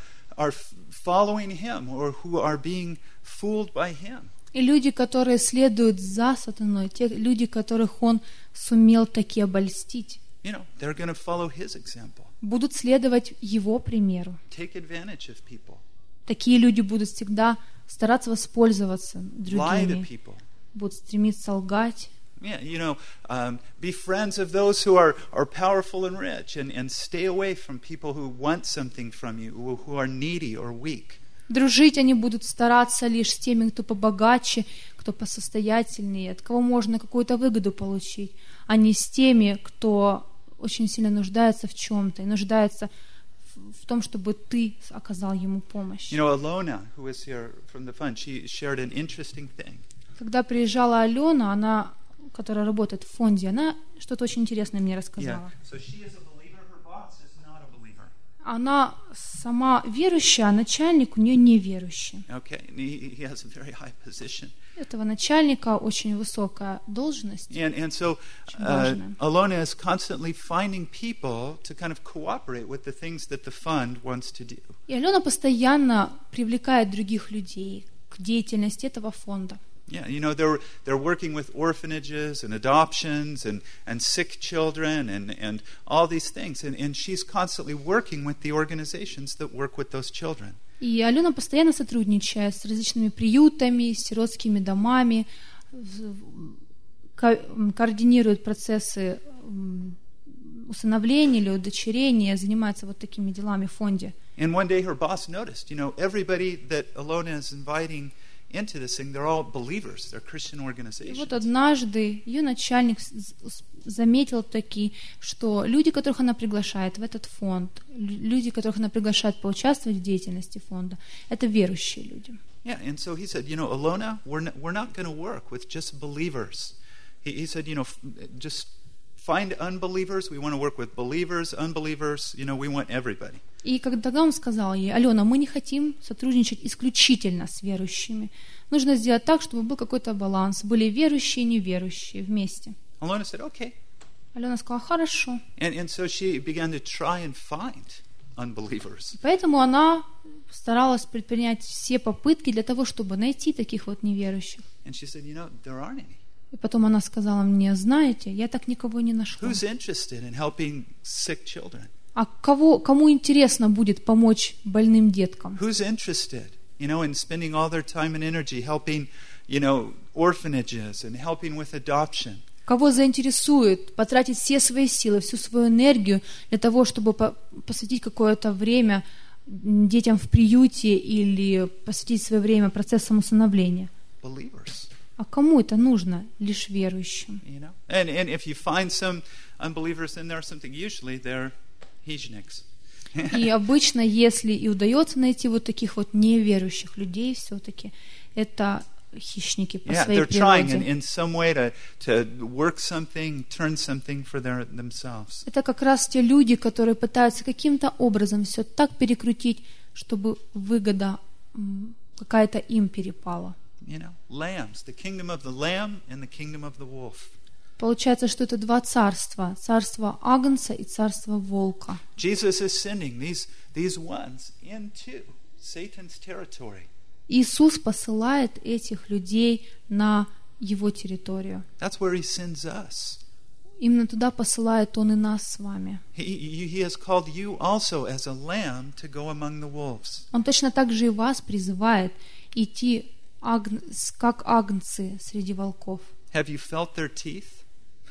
following him or who are being fooled by him. И люди, которые следуют за сатаной, те люди, которых он сумел таки обольстить, You know, they're going to follow his example. будут следовать его примеру. Take advantage of people. Такие люди будут всегда стараться воспользоваться Lie to другими, people. будут стремиться лгать. Yeah, you know, be friends of those who are powerful and rich, and stay away from people who want something from you, who are needy or weak. Дружить они будут стараться лишь с теми, кто побогаче, кто посостоятельнее, от кого можно какую-то выгоду получить, а не с теми, кто очень сильно нуждается в чем-то и нуждается в том, чтобы ты оказал ему помощь. You know, Alona, who was here from the fund, she shared an interesting thing. Когда приезжала Алена, она, которая работает в фонде, она что-то очень интересное мне Yeah. рассказала. So she is a believer, her boss is not a believer. Она сама верующая, а начальник у нее неверующий. Okay, and he has a very high position. У этого начальника очень высокая должность. And so важно. Alona is constantly finding people to kind of cooperate with the things that the fund wants to do. И Алена постоянно привлекает других людей к деятельности этого фонда. Yeah, you know, they're working with orphanages and adoptions and sick children and all these things. And she's constantly working with the organizations that work with those children. И Алена постоянно сотрудничает с различными приютами, сиротскими домами, координирует процессы усыновления или удочерения, занимается вот такими делами в фонде. And one day her boss noticed, you know, everybody that Alona is inviting into this thing, they're all believers, they're Christian И organizations. вот однажды ее начальник заметил таки, что люди, которых она приглашает в этот фонд, люди, которых она приглашает поучаствовать в деятельности фонда, это верующие люди. Yeah, and so he said, you know, Alona, we're not going to work with just believers. He said, you know, just find unbelievers. We want to work with believers, unbelievers. You know, we want everybody. И когда он сказал ей: Алена, мы не хотим сотрудничать исключительно с верующими. Нужно сделать так, чтобы был какой-то баланс. Были верующие и неверующие вместе. Alona said, okay. Алена сказала: хорошо. And so she began to try and find unbelievers. Поэтому она старалась предпринять все попытки для того, чтобы найти таких вот неверующих. And she said, you know, there aren't any. И потом она сказала мне: знаете, я так никого не нашла. Who's interested in helping sick children? А кому интересно будет помочь больным деткам? Who's interested, you know, in spending all their time and energy helping, you know, orphanages and helping with adoption? кого заинтересует потратить все свои силы, всю свою энергию для того, чтобы посвятить какое-то время детям в приюте или посвятить свое время процессам усыновления. Believers. А кому это нужно? Лишь верующим. You know? And if you find some unbelievers in there or something, usually they're hijniks. И обычно, если и удается найти вот таких вот неверующих людей, все-таки это хищники по своей They're trying природе. in some way to work something, turn something for themselves. Это как раз те люди, которые пытаются каким-то образом все так перекрутить, чтобы выгода какая-то им перепала. You know, lambs, the kingdom of the lamb and the kingdom of the wolf. Получается, что это два царства. Царство Агнца и царство Волка. Jesus is sending these ones into Satan's territory. Иисус посылает этих людей на Его территорию. That's where he sends us. Именно туда посылает Он и нас с вами. He has called you also as a lamb to go among the wolves. Он точно так же и вас призывает идти как агнцы среди волков. Have you felt their teeth?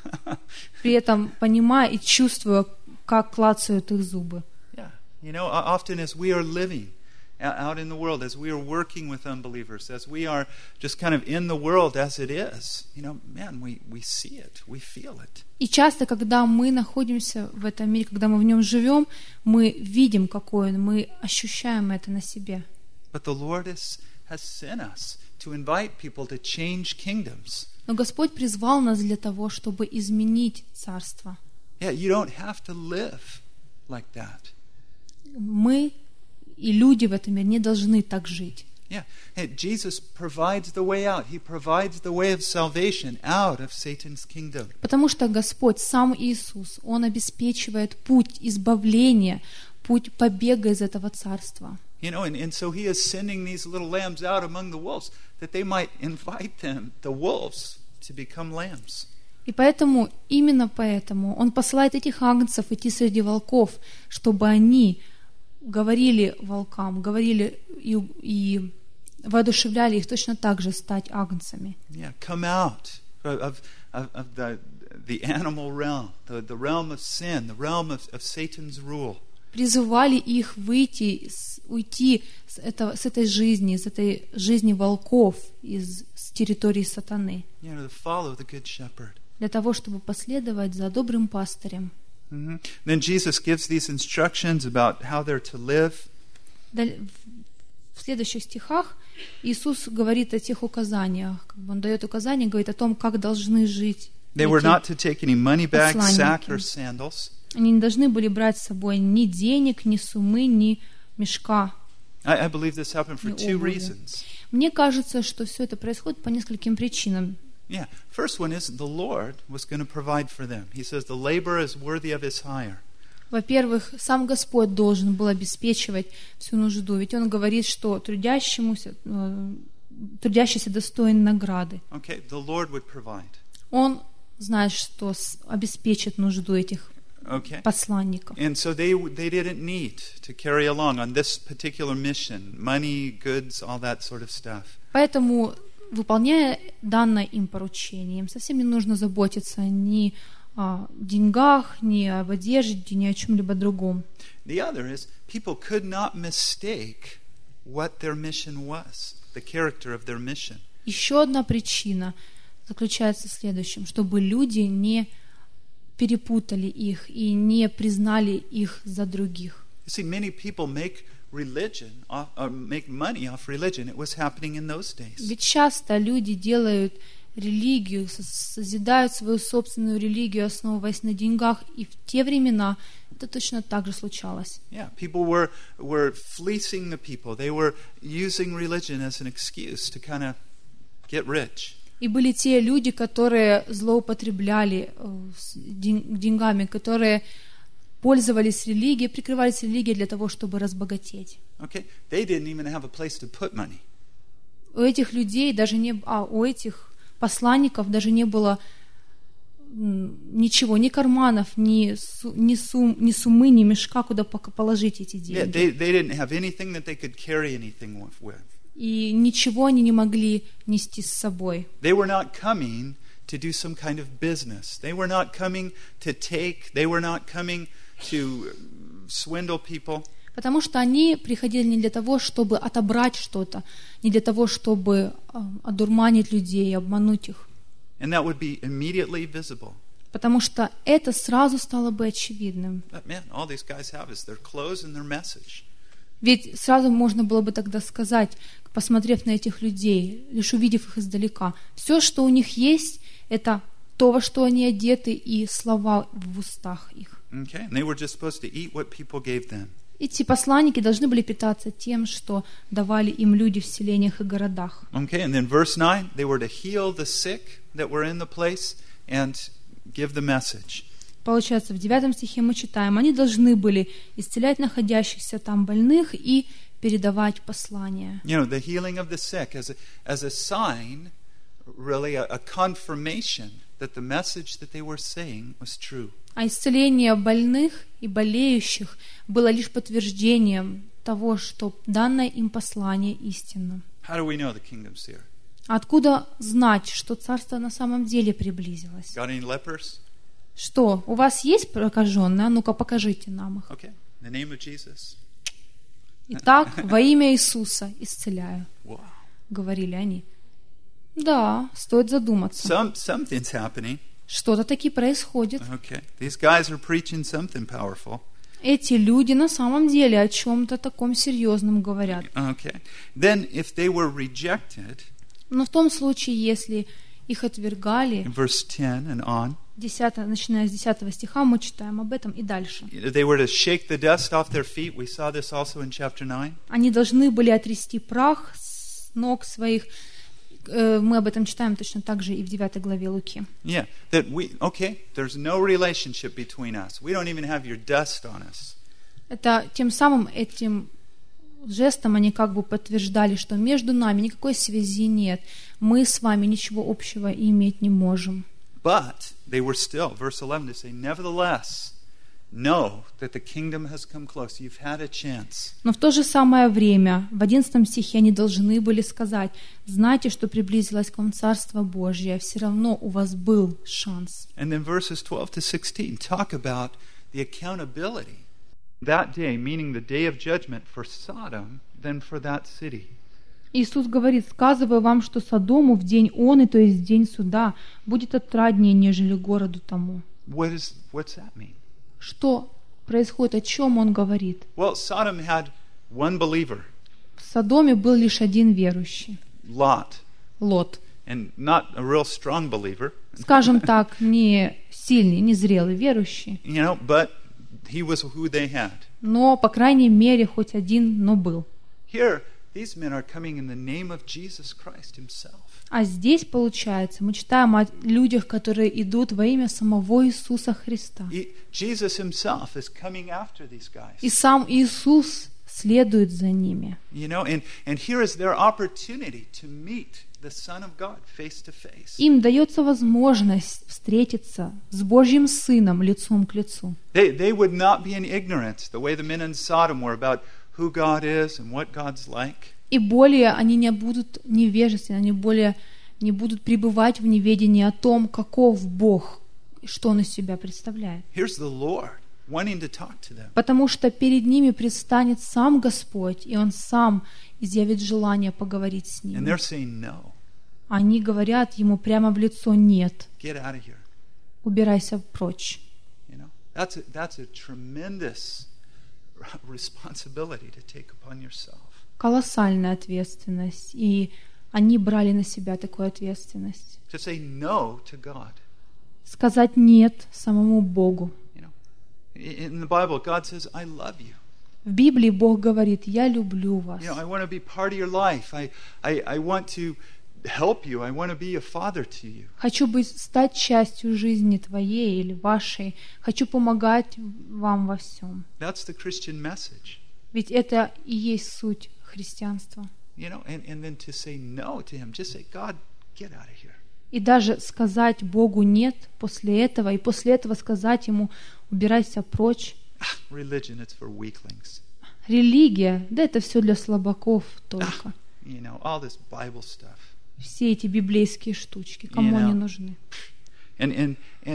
При этом понимая и чувствуя, как клацают их зубы. Yeah. You know, often as we are living out in the world, as we are working with unbelievers, as we are just kind of in the world as it is, you know, man, we see it, we feel it. И часто, когда мы находимся в этом мире, когда мы в нем живем, мы видим, какой он, мы ощущаем это на себе. But the Lord has sent us to invite people to change kingdoms. Но Господь призвал нас для того, чтобы изменить царство. Yeah, you don't have to live like that. Мы и люди в этом мире не должны так жить. Yeah, and Jesus provides the way out. He provides the way of salvation out of Satan's kingdom. Потому что Господь, сам Иисус, Он обеспечивает путь избавления, путь побега из этого царства. You know, and so he is sending these little lambs out among the wolves that they might invite them, the wolves, to become lambs. И именно поэтому Он посылает этих агнцев идти среди волков, чтобы они говорили волкам, говорили и воодушевляли их точно так же стать агнцами. Yeah, come out of the animal realm, the realm of sin, the realm of Satan's rule. Призывали их уйти с этой жизни волков, с территории сатаны, You know, to follow the good shepherd. для того, чтобы последовать за добрым пастырем. Mm-hmm. Then Jesus gives these instructions about how they're to live. В следующих стихах Иисус говорит о тех указаниях, Он дает указания, говорит о том, как должны жить They were эти not to take any money bag, sack, посланники. or sandals. Они не должны были брать с собой ни денег, ни суммы, ни мешка. I believe this happened for two обуви. reasons. Мне кажется, что все это происходит по нескольким причинам. Yeah. First one is the Lord was going to provide for them. He says the laborer is worthy of his hire. Во-первых, сам Господь должен был обеспечивать всю нужду. Ведь Он говорит, что трудящийся достоин награды. Okay, the Lord would provide. Он знает, что обеспечит нужду этих Okay. посланников. And so they didn't need to carry along on this particular mission, money, goods, all that sort of stuff. Поэтому, выполняя данное им поручение, им совсем не нужно заботиться ни о деньгах, ни об одежде, ни о чем-либо другом. The other is people could not mistake what their mission was, the character of their mission. Еще одна причина заключается в следующем, чтобы люди не перепутали их и не признали их за других. You see, many people make money off religion. It was happening in those days. Ведь часто люди делают религию, созидают свою собственную религию, основываясь на деньгах, и в те времена это точно так же случалось. Yeah, people were fleecing the people. They were using religion as an excuse to kind of get rich. И были те люди, которые злоупотребляли деньгами, которые пользовались религией, прикрывались религией для того, чтобы разбогатеть. Okay, they didn't even have a place to put money. У этих людей у этих посланников даже не было ничего, ни карманов, ни суммы, ни мешка, куда положить эти деньги. Yeah, they didn't have anything that they could carry anything with. И ничего они не могли нести с собой. They were not coming to do some kind of business. They were not coming to take. They were not coming to swindle people. Потому что они приходили не для того, чтобы отобрать что-то, не для того, чтобы одурманить людей, обмануть их. And that would be immediately visible. Потому что это сразу стало бы очевидным. But man, all these guys have is their clothes and their message. Ведь сразу можно было бы тогда сказать, посмотрев на этих людей, лишь увидев их издалека, все, что у них есть, это то, во что они одеты, и слова в устах их. Okay, and they were just supposed to eat what people gave them. Эти посланники должны были питаться тем, что давали им люди в селениях и городах. Okay, and then verse 9, they were to heal the sick that were in the place and give the message. Получается, в 9 стихе мы читаем, они должны были исцелять находящихся там больных и передавать послание. You know, the healing of the sick as a sign, really a confirmation that the message that they were saying was true. А исцеление больных и болеющих было лишь подтверждением того, что данное им послание истинно. How do we know the kingdom's here? Откуда знать, что царство на самом деле приблизилось? Got any lepers? Что, у вас есть прокаженные? А ну-ка, покажите нам их. Okay, in the name of Jesus. Итак, во имя Иисуса исцеляю, Wow. говорили они. Да, стоит задуматься. Something's happening. Что-то таки происходит. Okay, these guys are preaching something powerful. Эти люди на самом деле о чем-то таком серьезном говорят. Okay, then if they were rejected, Но в том случае, если их отвергали, in verse 10 and on, начиная с 10 стиха, мы читаем об этом и дальше. they were to shake the dust off their feet. We saw this also in chapter 9. Они должны были отрясти прах с ног своих. Мы об этом читаем точно так же и в 9 главе Луки. Yeah, that there's no relationship between us. We don't even have your dust on us. Это тем самым этим жестом они как бы подтверждали, что между нами никакой связи нет. Мы с вами ничего общего иметь не можем. But they were still, verse 11, to say, nevertheless, know that the kingdom has come close. You've had a chance. Но в то же самое время, в 11 стихе они должны были сказать, знайте, что приблизилось к вам Царство Божье, все равно у вас был шанс. And then verses 12 to 16 talk about the accountability. That day, meaning the day of judgment for Sodom, than for that city. Иисус говорит, сказываю вам, что Содому в день он, и то есть в день суда, будет отраднее, нежели городу тому. What's that mean? Что происходит, о чем он говорит? Well, Sodom had one believer, В Содоме был лишь один верующий, Lot, Лот. and not a real strong believer, Скажем так, не сильный, не зрелый верующий, but he was who they had. но, по крайней мере, хоть один, но был. Here, these men are coming in the name of Jesus Christ himself. А здесь, получается, мы читаем о людях, которые идут во имя самого Иисуса Христа. Jesus himself is coming after these guys. И сам Иисус следует за ними. And here is their opportunity to meet the Son of God face to face. Им дается возможность встретиться с Божьим Сыном лицом к лицу. They would not be in ignorance the way the men in Sodom were about who God is and what God's like. И более они не будут невежественны, они более не будут пребывать в неведении о том, каков Бог, и что Он из себя представляет. Here's the Lord wanting to talk to them. Потому что перед ними предстанет сам Господь, и Он сам изъявит желание поговорить с And ними. they're saying no. Они говорят Ему прямо в лицо «нет». Get out of here. Убирайся прочь. That's a tremendous responsibility to take upon yourself. Колоссальная ответственность, и они брали на себя такую ответственность. To say no to God. Сказать «нет» самому Богу. In the Bible, God says, I love you. В Библии Бог говорит: «Я люблю вас». I want to be part of your life. I want to help you. I want to be a father to you. Хочу стать частью жизни твоей или вашей. Хочу помогать вам во всем. That's the Christian message. Ведь это и есть суть христианства. And then to say no to him, just say, God, get out of here. И даже сказать Богу «нет» после этого, и после этого сказать Ему «убирайся прочь». Religion, it's for weaklings. Религия, да это все для слабаков только. All this Bible stuff. все эти библейские штучки, кому You know. они нужны. And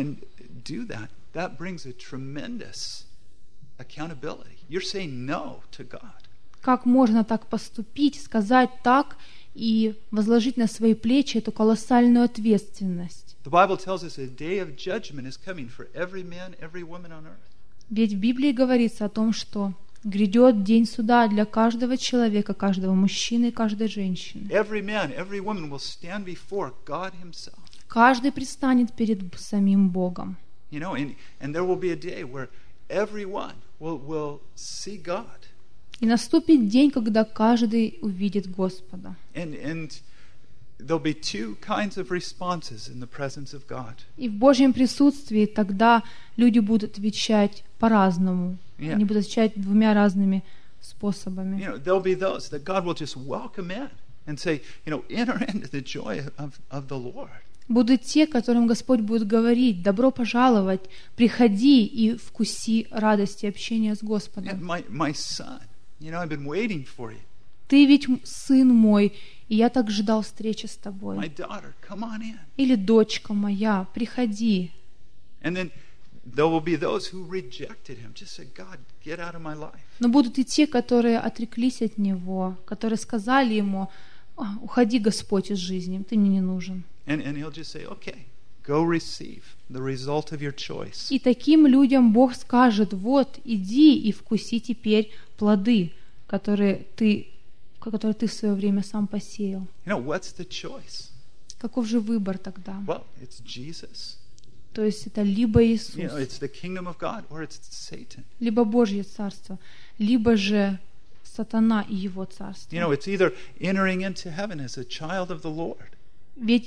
do that. That brings a tremendous accountability. You're saying no to God. Как можно так поступить, сказать так и возложить на свои плечи эту колоссальную ответственность? The Bible tells us a day of judgment is coming for every man, every woman on earth. Ведь в Библии говорится о том, что грядет день суда для каждого человека, каждого мужчины и каждой женщины. Every man, every woman will stand before God Himself. Каждый предстанет перед самим Богом. You know, and there will be a day where everyone will see God. И наступит день, когда каждый увидит Господа. And there'll be two kinds of responses in the presence of God. И в Божьем присутствии тогда люди будут отвечать по-разному. Yeah. Они будут отвечать двумя разными способами. You know, there'll be those that God will just welcome in and say, you know, enter into the joy of the Lord. Будут те, которым Господь будет говорить: добро пожаловать, приходи и вкуси радости общения с Yeah, Господом. my son, you know, I've been waiting for you. Ты ведь сын мой, и я так ждал встречи с My тобой. daughter, come on in. Или дочка моя, приходи. And then there will be those who rejected him, just said, God, get out of my life. Но будут и те, которые отреклись от Него, которые сказали Ему: уходи, Господь, из жизни, ты мне не нужен. And he'll just say, okay, go receive the result of your choice. И таким людям Бог скажет: вот, иди и вкуси теперь плоды, которые ты в свое время сам посеял. You know, what's the choice? Каков же выбор тогда? Well, it's Jesus. То есть это либо Иисус, You know, it's the kingdom of God or it's Satan. либо Божье Царство, либо же сатана и его царство. You know, it's either entering into heaven as a child of the Lord. Ведь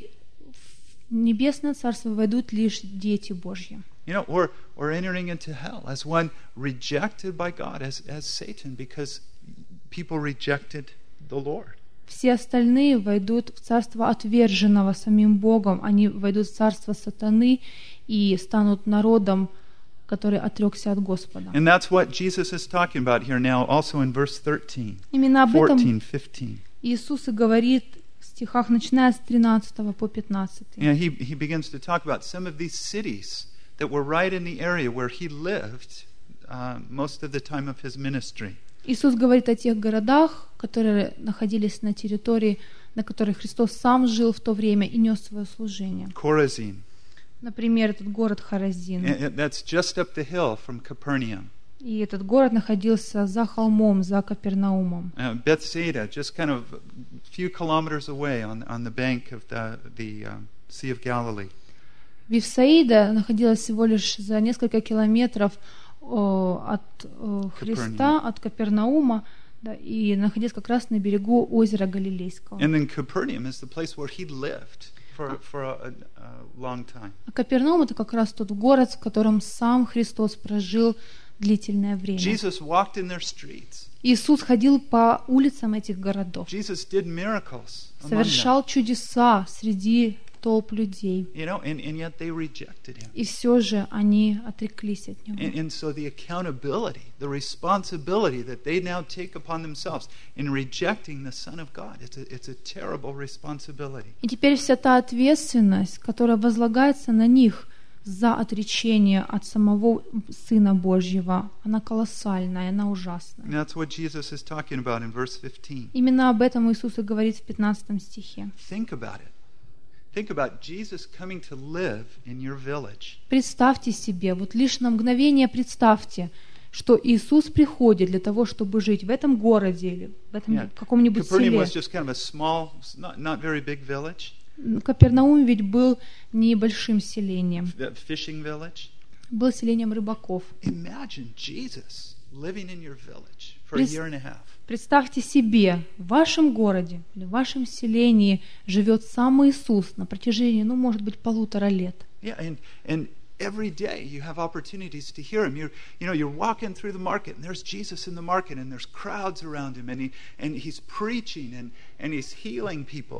в небесное царство войдут лишь дети Божьи. You know, or entering into hell as one rejected by God, as Satan, because people rejected the Lord. Все остальные войдут в царство отверженного самим Богом. Они войдут в царство сатаны и станут народом, который отрекся от Господа. And that's what Jesus is talking about here now, also in verse 13, Именно об этом 14, 15. Иисус и говорит в стихах, начиная с 13 по 15. You know, he begins to talk about some of these cities that were right in the area where he lived most of the time of his ministry. Иисус говорит о тех городах, которые находились на территории, на которой Христос сам жил в то время и нес свое служение. Chorazin. Например, этот город Хоразин. That's just up the hill from Capernaum. И этот город находился за холмом, за Капернаумом. Bethsaida, just kind of a few kilometers away on the bank of the Sea of Galilee. Вифсаида находилась всего лишь за несколько километров от Христа, от Капернаума, да, и находилась как раз на берегу озера Галилейского. And then Capernaum is the place where he lived for a long time. А Капернаум — это как раз тот город, в котором сам Христос прожил длительное время. Jesus walked in their streets. Иисус ходил по улицам этих городов, Jesus did miracles among them. совершал чудеса среди толп людей. You know, and yet they rejected him. И все же они отреклись от Него. And so the accountability, the responsibility that they now take upon themselves in rejecting the Son of God, it's a terrible responsibility. И теперь вся та ответственность, которая возлагается на них за отречение от самого Сына Божьего, она колоссальная, она ужасная. And that's what Jesus is talking about in verse 15. Именно об этом Иисус и говорит в 15 стихе. Think about it. Think about Jesus coming to live in your village. Представьте себе, вот лишь на мгновение представьте, что Иисус приходит для того, чтобы жить в этом городе или в этом каком-нибудь Capernaum селе. was just kind of a small, not very big village. Капернаум ведь был небольшим селением, That fishing village. был селением рыбаков. Imagine Jesus living in your village for a year and a half. Представьте себе, в вашем городе или в вашем селении живет сам Иисус на протяжении, может быть, 1,5 лет. Yeah, and every day you have opportunities to hear him. You're walking through the market, and there's Jesus in the market, and there's crowds around him, and he's preaching, and he's healing people.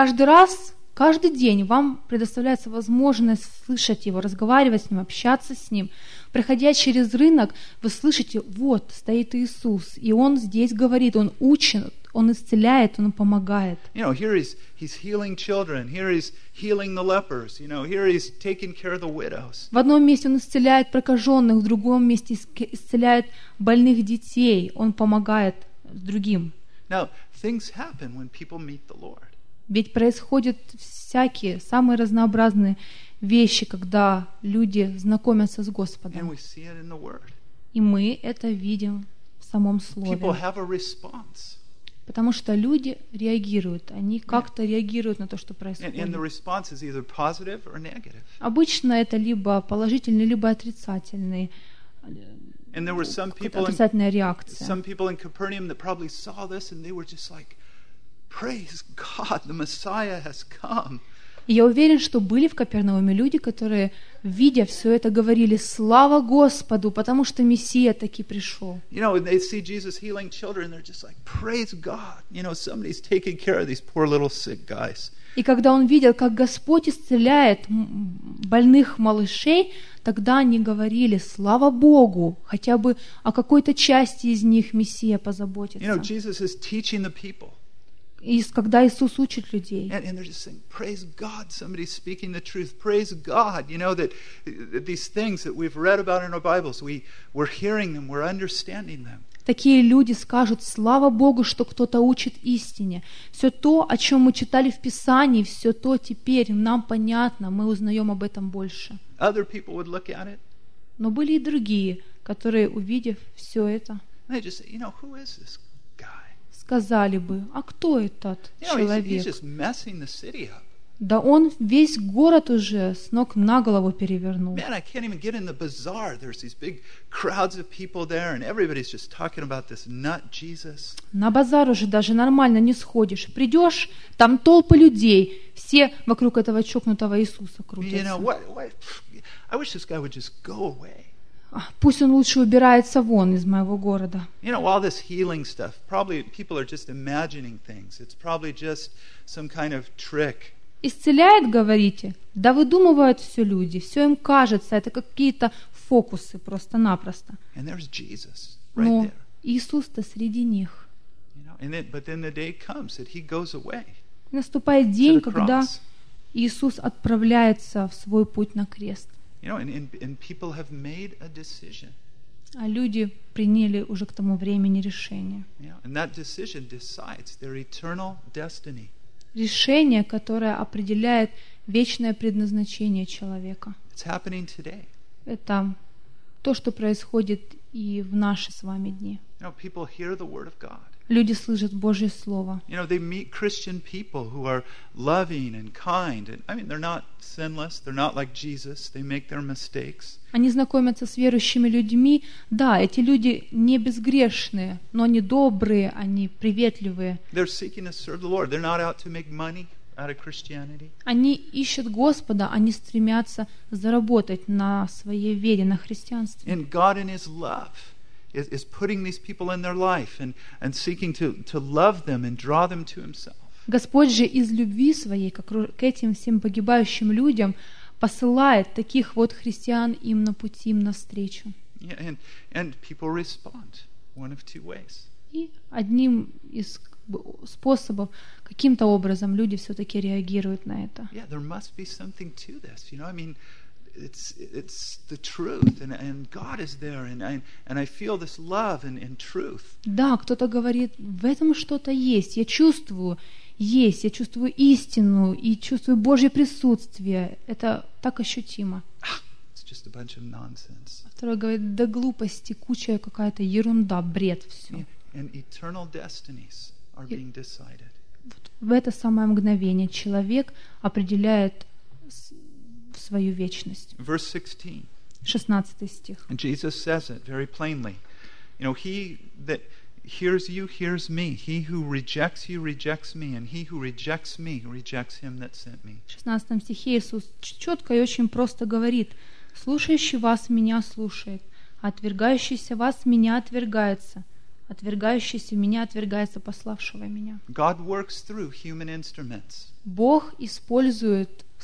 Каждый день вам предоставляется возможность слышать Его, разговаривать с Ним, общаться с Ним. Проходя через рынок, вы слышите: вот стоит Иисус, и Он здесь говорит, Он учит, Он исцеляет, Он помогает. You know, here he's healing children, here he's healing the lepers, you know, here he's taking care of the widows. В одном месте Он исцеляет прокаженных, в другом месте исцеляет больных детей. Он помогает другим. Now, things happen when people meet the Lord. Ведь происходят всякие, самые разнообразные вещи, когда люди знакомятся с And Господом. we see it in the Word. И мы это видим в самом People Слове. have a response. Потому что люди реагируют, они как-то реагируют на то, что And the происходит. response is either positive or negative. Обычно это либо положительный, либо отрицательный, And there were some какая-то people отрицательная реакция. in Capernaum that probably saw this and they were just like, praise God, the Messiah has come. И я уверен, что были в Капернауме люди, которые, видя все это, говорили: «Слава Господу, потому что Мессия таки пришел». You know, they see Jesus healing children, they're just like, praise God. You know, somebody's taking care of these poor little sick guys. И когда он видел, как Господь исцеляет больных малышей, тогда они говорили: «Слава Богу, хотя бы о какой-то части из них Мессия позаботится». You know, Jesus is teaching the people. И когда Иисус учит людей, And they're just saying, praise God, somebody's speaking the truth. Praise God, you know, that these things that we've read about in our Bibles, we're hearing them, we're understanding them. такие люди скажут: «Слава Богу, что кто-то учит истине». Все то, о чем мы читали в Писании, все то теперь нам понятно, мы узнаем об этом больше. Other people would look at it, Но были и другие, которые, увидев все это, and they just say, you know, who is this guy? сказали бы: «А кто этот You know, he's человек? just messing the city up. Да он весь город уже с ног на голову перевернул». Man, I can't even get in the bazaar. There's these big crowds of people there, and everybody's just talking about this nut Jesus. На базар уже даже нормально не сходишь. Придешь, там толпы людей, все вокруг этого чокнутого Иисуса You know, крутятся. what? I wish this guy would just go away. Пусть он лучше убирается вон из моего города. You know, all this healing stuff, probably people are just imagining things. It's probably just some kind of trick. Исцеляет, говорите? Да выдумывают все люди, все им кажется, это какие-то фокусы просто-напросто. And there's Jesus right Но there. Иисус-то среди них. You know, but then the day comes that he goes away И наступает to день, the когда cross. Иисус отправляется в свой путь на крест. You know, and people have made a decision. А люди приняли уже к тому времени решение. You know, and that decision decides their eternal destiny. Решение, которое определяет вечное предназначение человека. It's happening today. Это то, что происходит и в наши с вами дни. You know, people hear the word of God. Люди слышат Божье Слово. You know, they meet Christian people who are loving and kind. And I mean, they're not sinless. They're not like Jesus. They make their mistakes. Они знакомятся с верующими людьми. Да, эти люди не безгрешные, но они добрые, они приветливые. They're seeking to serve the Lord. They're not out to make money out of Christianity. Они ищут Господа, они стремятся заработать на своей вере, на христианстве. And God in His love is putting these people in their life and seeking to love them and draw them to Himself. Господь же из любви своей к этим всем погибающим людям посылает таких вот христиан им на пути, им навстречу. Yeah, and people respond one of two ways. И одним из способов, каким-то образом люди все-таки реагируют на это. Yeah, there must be something to this. You know, I mean, it's the truth, and God is there, and I feel this love and truth. Да, кто-то говорит: в этом что-то есть, я чувствую истину и чувствую Божье присутствие. Это так ощутимо. It's just a bunch of nonsense. А второй говорит: да глупости, куча какая-то ерунда, бред все. Yeah, and eternal destinies are being decided. Вот в это самое мгновение человек определяет свою вечность. Verse 16. 16 стих. And Jesus says it very plainly. You know, he that hears you hears me. He who rejects you rejects me, and he who rejects me rejects him that sent me. В 16 стихе Иисус четко и очень просто говорит: «Слушающий вас меня слушает, а отвергающийся вас меня отвергается, отвергающийся меня отвергается пославшего меня». God works through human instruments. Бог использует в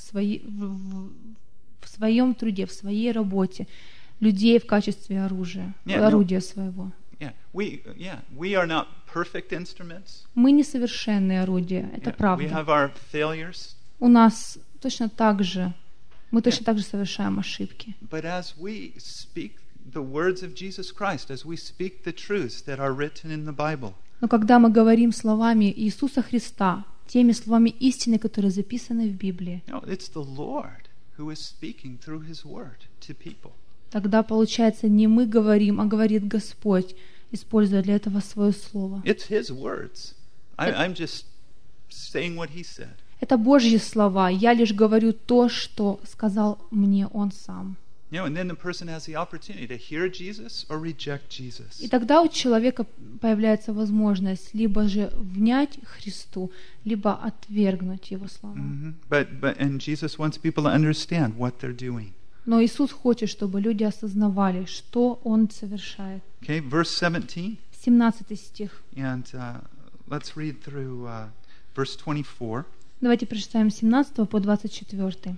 своем труде, в своей работе людей в качестве оружия, Yeah, орудия своего. Yeah, we are not perfect instruments. Мы несовершенные орудия, это Yeah, we правда. have our failures. У нас точно так же, мы точно так же совершаем ошибки. But as we speak the words of Jesus Christ, as we speak the truths that are written in the Bible, Но когда мы говорим словами Иисуса Христа, теми словами истины, которые записаны в Библии, it's the Lord who is speaking through His Word to people. тогда, получается, не мы говорим, а говорит Господь, используя для этого свое слово. It's His words. I'm just saying what He said. Это Божьи слова. Я лишь говорю то, что сказал мне Он сам. And then the person has the opportunity to hear Jesus or reject Jesus. И тогда у человека появляется возможность либо же внять Христу, либо отвергнуть Его слова. And Jesus wants people to understand what they're doing. Но Иисус хочет, чтобы люди осознавали, что Он совершает. Okay, verse 17. 17 стих. And let's read through verse 24. Давайте прочитаем с 17 по 24.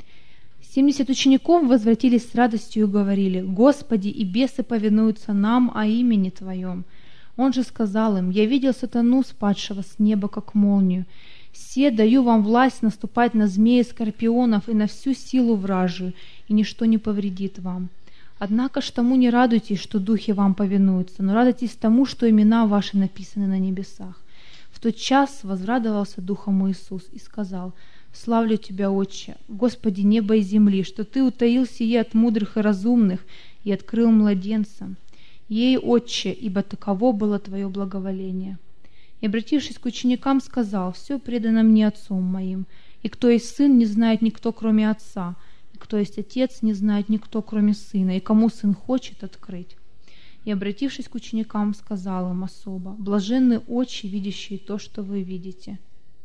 70 учеников возвратились с радостью и говорили: «Господи, и бесы повинуются нам о имени Твоем». Он же сказал им: «Я видел сатану, спадшего с неба, как молнию. Се даю вам власть наступать на змеи, скорпионов и на всю силу вражию, и ничто не повредит вам. Однако ж тому не радуйтесь, что духи вам повинуются, но радуйтесь тому, что имена ваши написаны на небесах». В тот час возрадовался духом Иисус и сказал: «Славлю Тебя, Отче, Господи неба и земли, что Ты утаил сие от мудрых и разумных и открыл младенцам. Ей, Отче, ибо таково было Твое благоволение». И, обратившись к ученикам, сказал: «Все предано мне Отцом моим, и кто есть Сын, не знает никто, кроме Отца, и кто есть Отец, не знает никто, кроме Сына, и кому Сын хочет открыть». И, обратившись к ученикам, сказал им особо: «Блаженны очи, видящие то, что вы видите».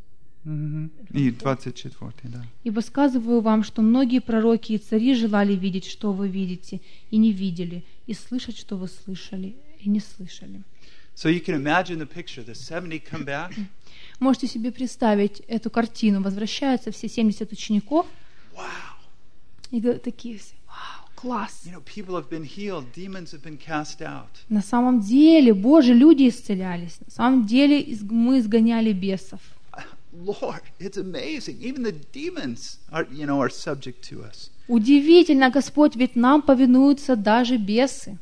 И 24, да. «Ибо сказываю вам, что многие пророки и цари желали видеть, что вы видите, и не видели, и слышать, что вы слышали, и не слышали». So you can imagine the picture. The 70 come back. Можете себе представить эту картину. Возвращаются все 70 учеников. Wow. И такие все: «Вау, класс!» People have been healed. Demons have been cast out. На самом деле, Боже, люди исцелялись. На самом деле мы изгоняли бесов. Lord, it's amazing. Even the demons are subject to us. Удивительно, Господь, ведь нам повинуются даже бесы.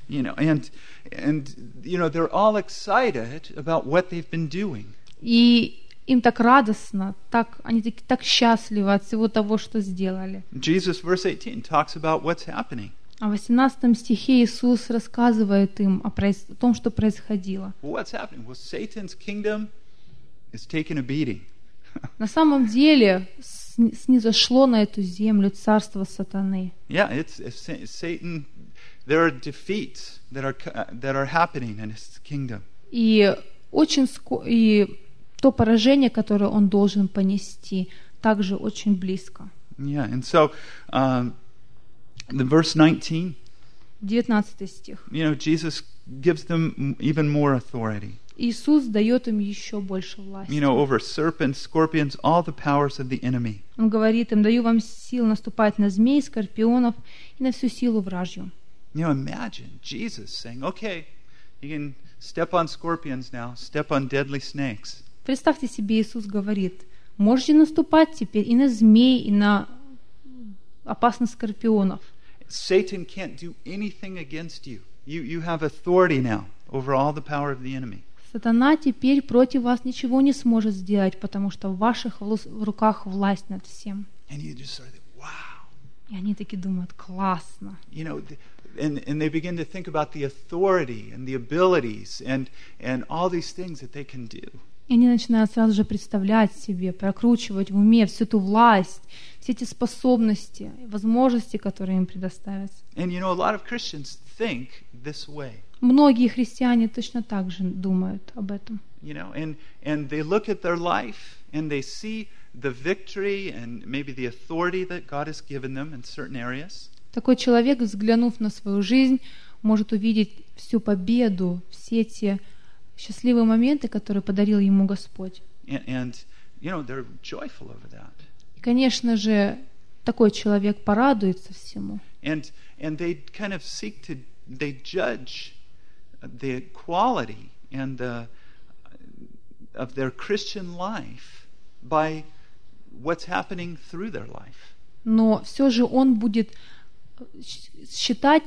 And they're all excited about what they've been doing. И им так радостно, они так счастливы от всего того, что сделали. Jesus, verse 18, talks about what's happening. А в 18 стихе Иисус рассказывает им о том, что происходило. What's happening? Well, Satan's kingdom is taking a beating. На самом деле снизошло на эту землю царство сатаны. Yeah, it's Satan. There are defeats that are happening in his kingdom. И то поражение, которое он должен понести, также очень близко. Yeah, and so the verse 19. 19 стих. Jesus gives them even more authority. Иисус дает им еще больше власти. Over serpents, scorpions, all the powers of the enemy. Он говорит им: «Даю вам сил наступать на змей, скорпионов и на всю силу вражью». Imagine Jesus saying, "Okay, you can step on scorpions now, step on deadly snakes." Представьте себе, Иисус говорит: «Можете наступать теперь и на змей, и на опасных скорпионов». Satan can't do anything against you. You have authority now over all the power of the enemy. Сатана теперь против вас ничего не сможет сделать, потому что в ваших руках власть над всем. And you just sort of think, wow. И они такие думают: классно. And they begin to think about the authority and the abilities and all these things that they can do. И они начинают сразу же представлять себе, прокручивать в уме всю эту власть, все эти способности, возможности, которые им предоставятся. And a lot of Christians think this way. Многие христиане точно так же думают об этом. And they look at their life and they see the victory and maybe the authority that God has given them in certain areas. Такой человек, взглянув на свою жизнь, может увидеть всю победу, все те счастливые моменты, которые подарил ему Господь. And they're joyful over that. И, конечно же, такой человек порадуется всему. And they kind of seek to they judge the quality and of their Christian life by what's happening through their life. Но все же он будет считать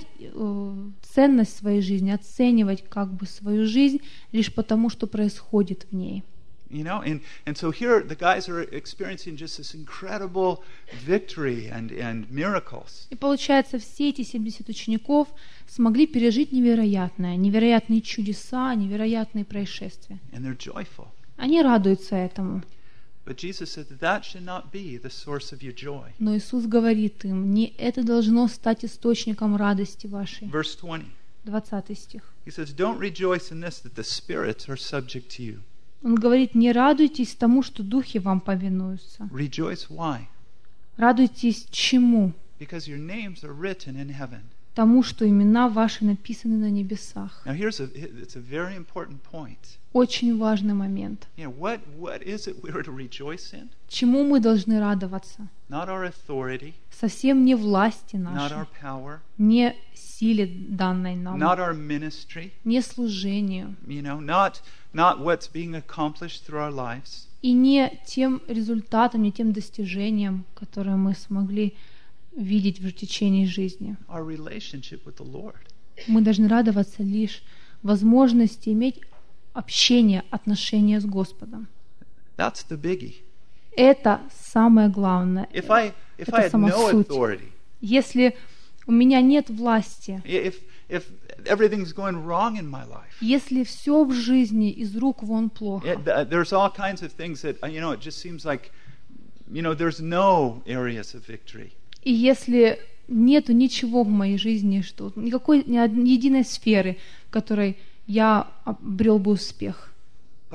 ценность своей жизни, оценивать как бы свою жизнь лишь потому, что происходит в ней. You know, and so here the guys are experiencing just this incredible victory and miracles. И получается, все эти 70 учеников смогли пережить невероятное, невероятные чудеса, невероятные происшествия. And they're joyful. Они радуются этому. But Jesus said that should not be the source of your joy. Но Иисус говорит им, не это должно стать источником радости вашей. Verse 20. 20 стих. He says, "Don't rejoice in this that the spirits are subject to you." Он говорит, не радуйтесь тому, что духи вам повинуются. Rejoice why? Радуйтесь чему? Because your names are written in heaven. Тому, что имена ваши написаны на небесах. Now it's a very important point. Очень важный момент. Yeah, what is it we are to rejoice in? Чему мы должны радоваться? Not our authority, Совсем не власти not нашей, our power, не силе данной нам, not our ministry, не служению, not what's being accomplished through our lives. и не тем результатом, не тем достижением, которое мы смогли видеть в течение жизни. Our relationship with the Lord. Мы должны радоваться лишь возможности иметь общение, отношения с Господом. That's the biggie. Это самое главное. If I Это had сама no суть. authority, Если у меня нет власти, if everything's going wrong in my life, если все в жизни из рук вон плохо, there's all kinds of things that it just seems like there's no areas of victory. и если нету ничего в моей жизни, что никакой ни единой сферы, в которой я обрел бы успех. But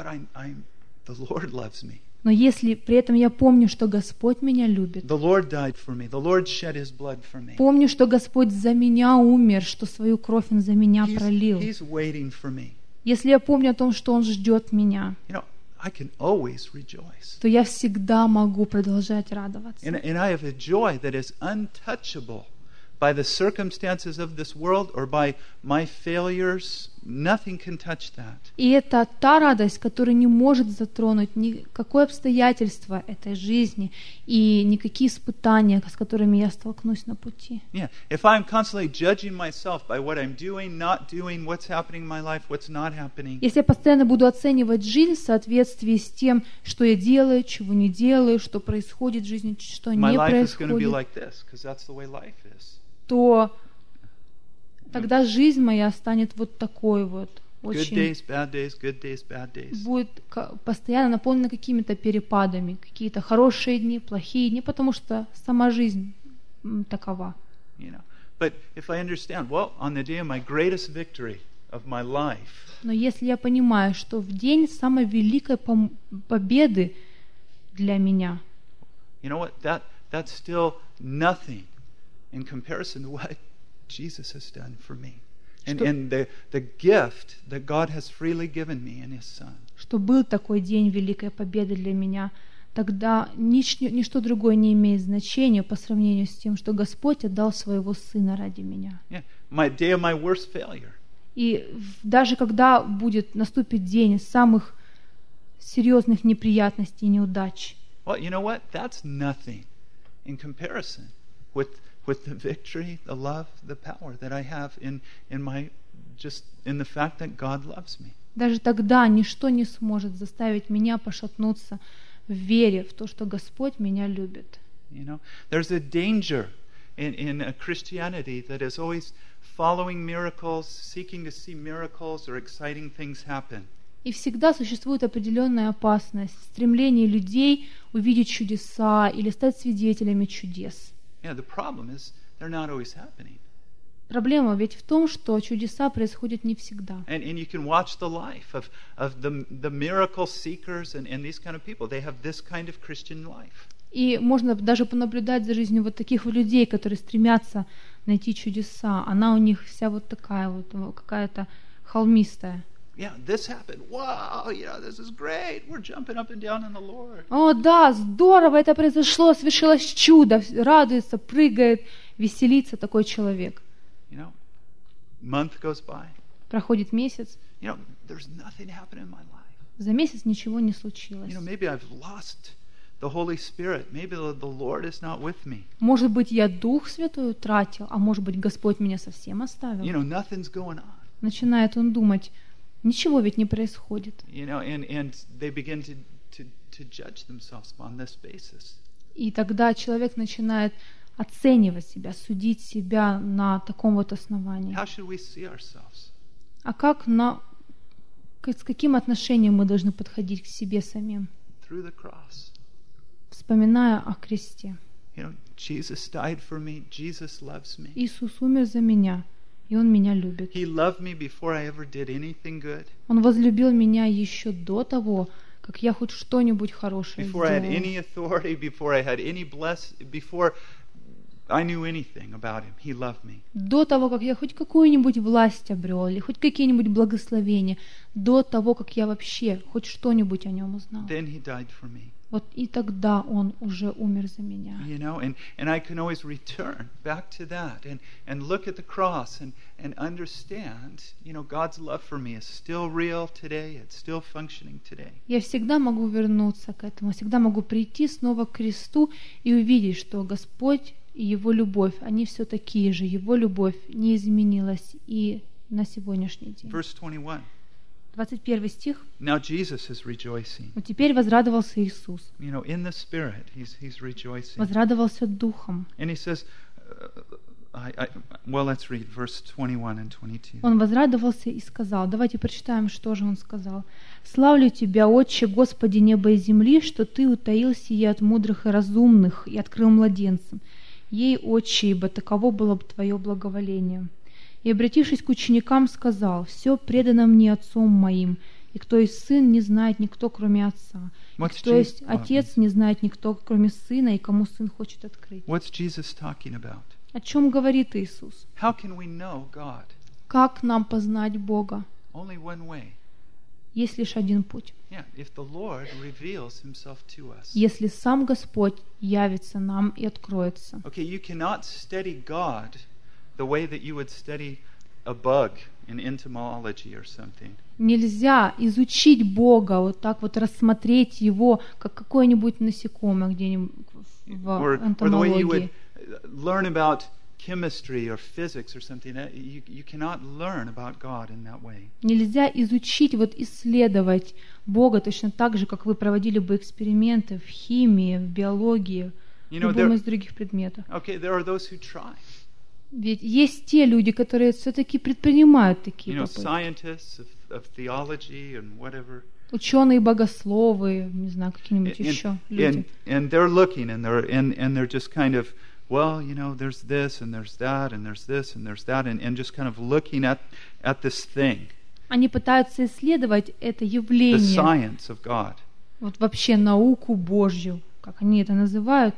the Lord loves me. Но если при этом я помню, что Господь меня любит, The Lord died for me. The Lord shed His blood for me. помню, что Господь за меня умер, что свою кровь Он за меня He's пролил, waiting for me. если я помню о том, что Он ждет меня, I can always rejoice. то я всегда могу продолжать радоваться. And I have a joy that is untouchable by the circumstances of this world or by my failures. Nothing can touch that. И это та радость, которая не может затронуть никакое обстоятельство этой жизни и никакие испытания, с которыми я столкнусь на пути. Yeah. If I'm constantly judging myself by what I'm doing, not doing, what's happening in my life, what's not happening, Если я постоянно буду оценивать жизнь в соответствии с тем, что я делаю, чего не делаю, что происходит в жизни, что my не life is going to be происходит, like this because that's the way life is. то тогда жизнь моя станет вот такой вот, Good очень days, bad days, good days, bad days. будет постоянно наполнена какими-то перепадами, какие-то хорошие дни, плохие дни, потому что сама жизнь такова. But if I understand, well, on the day of my greatest victory of my life, Но если я понимаю, что в день самой великой победы для меня, you know what? That's still nothing in comparison to what Jesus has done for me. And the gift that God has freely given me in His Son. что был такой день великой победы для меня, тогда ничто другое не имеет значения по сравнению с тем, что Господь отдал своего Сына ради меня. Yeah, my day of my worst failure. И даже когда наступит день самых серьезных неприятностей и неудач, Well, you know what? That's nothing in comparison with the victory, the love, the power that I have in the fact that God loves me. даже тогда ничто не сможет заставить меня пошатнуться в вере в то, что Господь меня любит. There's a danger in a Christianity that is always following miracles, seeking to see miracles or exciting things happen. И всегда существует определенная опасность в стремлении людей увидеть чудеса или стать свидетелями чудес. Yeah, the problem is they're not always happening. Проблема ведь в том, что чудеса происходят не всегда. And you can watch the life of the miracle seekers and these kind of people. They have this kind of Christian life. И можно даже понаблюдать за жизнью вот таких вот людей, которые стремятся найти чудеса. Она у них вся вот такая вот, какая-то холмистая. Yeah, this happened. Wow, this is great. We're jumping up and down in the Lord. О, да, здорово, это произошло, свершилось чудо, радуется, прыгает, веселится такой человек. Month goes by. Проходит месяц, there's nothing happened in my life. за месяц ничего не случилось. Maybe I've lost the Holy Spirit. Maybe the Lord is not with me. Может быть, я Дух Святой утратил, а может быть, Господь меня совсем оставил. Nothing's going on. Начинает он думать, ничего ведь не происходит. And they begin to judge themselves on this basis. И тогда человек начинает оценивать себя, судить себя на таком вот основании. How should we see ourselves? А с каким отношением мы должны подходить к себе самим? Through the cross. Вспоминая о кресте. Jesus died for me. Jesus loves me. Иисус умер за меня, и Он меня любит. He loved me before I ever did anything good. Он возлюбил меня еще до того, как я хоть что-нибудь хорошее Before I had сделала. any authority, before I had any before I knew anything about Him, He loved me. До того, как я хоть какую-нибудь власть обрел, или хоть какие-нибудь благословения, до того, как я вообще хоть что-нибудь о Нем узнал. Then He died for me. Вот и тогда Он уже умер за меня. And I can always return back to that and look at the cross and understand, God's love for me is still real today, it's still functioning today. Я всегда могу вернуться к этому, всегда могу прийти снова к кресту и увидеть, что Господь и Его любовь, они все такие же, Его любовь не изменилась и на сегодняшний день. Verse 21. 21 стих. Now Jesus is rejoicing. Но теперь возрадовался Иисус. In the Spirit, He's rejoicing. Возрадовался Духом. And He says, well, let's read verse 21 and 22. Он возрадовался и сказал, давайте прочитаем, что же он сказал. «Славлю Тебя, Отче, Господи неба и земли, что Ты утаил сие от мудрых и разумных и открыл младенцам. Ей, Отче, ибо таково было бы Твое благоволение». И, обратившись к ученикам, сказал, «Все предано мне Отцом моим, и кто есть Сын, не знает никто, кроме Отца. И кто есть Отец, не знает никто, кроме Сына, и кому Сын хочет открыть». What's Jesus talking about? О чем говорит Иисус? How can we know God? Как нам познать Бога? Only one way. Есть лишь один путь. If the Lord reveals Himself to us. Если сам Господь явится нам и откроется. Okay, you cannot study God the way that you would study a bug in entomology or something. Нельзя изучить Бога, вот так вот рассмотреть Его, как какое-нибудь насекомое где-нибудь в энтомологии. Learn about chemistry or physics or something. You cannot learn about God in that way. Нельзя изучить, исследовать Бога точно так же, как вы проводили бы эксперименты в химии, в биологии, в любом из других предметов. Okay, there are those who try. Ведь есть те люди, которые все-таки предпринимают такие попытки. Scientists of theology and whatever. Ученые, богословы, не знаю, какие-нибудь еще люди. And they're looking and they're just kind of, well, there's this and there's that and there's this and there's that and just kind of looking at this thing. Они пытаются исследовать это явление. The science of God. Вот вообще науку Божью, как они это называют,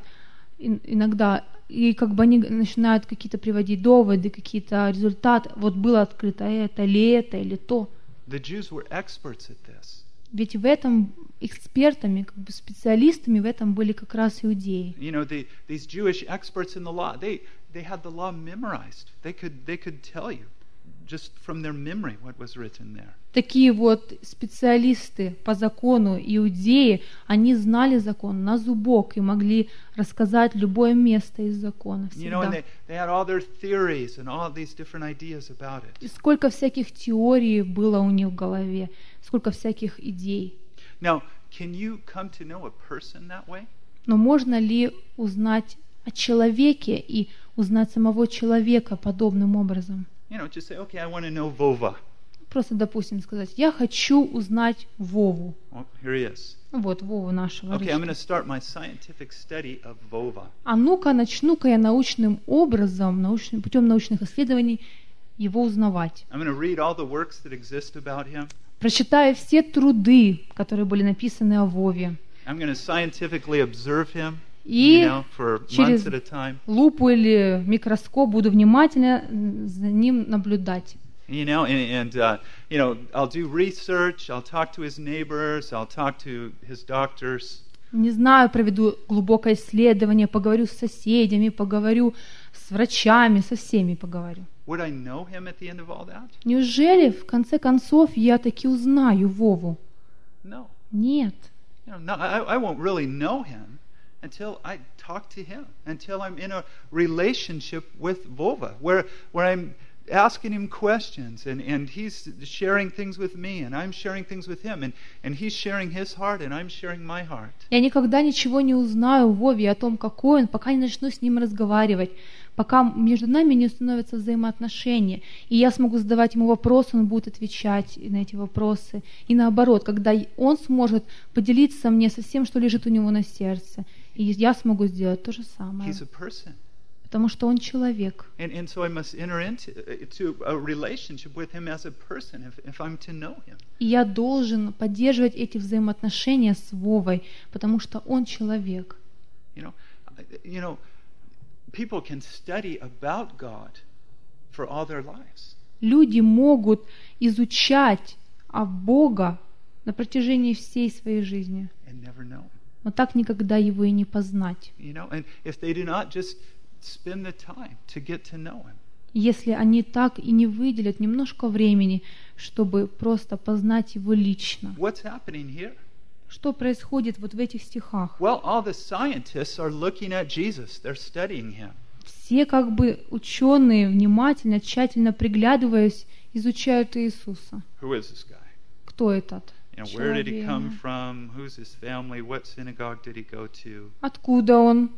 иногда, и как бы они начинают какие-то приводить доводы, какие-то результаты. Вот было открыто это или то. The Jews were experts at this. Ведь в этом экспертами, как бы специалистами в этом были как раз иудеи. These Jewish experts in the law, they had the law memorized. They could tell you just from their memory what was written there. Такие вот специалисты по закону иудеи, они знали закон на зубок и могли рассказать любое место из закона всегда. They had all their theories and all these different ideas about it. И сколько всяких теорий было у них в голове, сколько всяких идей. Now, can you come to know a person that way? Но можно ли узнать о человеке и узнать самого человека подобным образом? Just say, okay, I want to know Vova. Просто, допустим, сказать, я хочу узнать Вову. Oh, here he is. Вот Вову нашего. Okay, I'm going to start my scientific study of Vova. А ну-ка, начну-ка я научным образом, путем научных исследований его узнавать. I'm going to read all the works that exist about him. Прочитаю все труды, которые были написаны о Вове. I'm going to scientifically observe him. И for через months at a time. Лупу или микроскоп буду внимательно за ним наблюдать. I'll do research, I'll talk to his neighbors, I'll talk to his doctors. Не знаю, проведу глубокое исследование, поговорю с соседями, поговорю с врачами, со всеми поговорю. would I know him at the end of all that? Неужели в конце концов я таки узнаю Вову? No. Нет. No, I won't really know him until I talk to him, until I'm in a relationship with Vova, where I'm asking him questions, and he's sharing things with me, and I'm sharing things with him, and he's sharing his heart, and I'm sharing my heart. Я никогда ничего не узнаю о Вове, о том, какой он, пока не начну с ним разговаривать, пока между нами не установятся взаимоотношения, и я смогу задавать ему вопросы, он будет отвечать на эти вопросы. И наоборот, когда он сможет поделиться мне со всем, что лежит у него на сердце, и я смогу сделать то же самое. He's a person. Потому что он человек. And so I must enter into a relationship with him as a person if I'm to know him. И я должен поддерживать эти взаимоотношения с Вовой, потому что он человек. You know, people can study about God for all their lives. Люди могут изучать Бога на протяжении всей своей жизни, And never know. но так никогда его и не познать. You know, and if they do not just spend the time to get to know him. Если они так и не выделят немножко времени, чтобы просто познать его лично. What's happening here? Что происходит вот в этих стихах? Well, all the scientists are looking at Jesus. They're studying him. Все как бы ученые внимательно, тщательно приглядываясь, изучают Иисуса. Who is this guy? Кто этот You know, where did he come человек? from? Who's his family? What synagogue did he go to? Откуда он?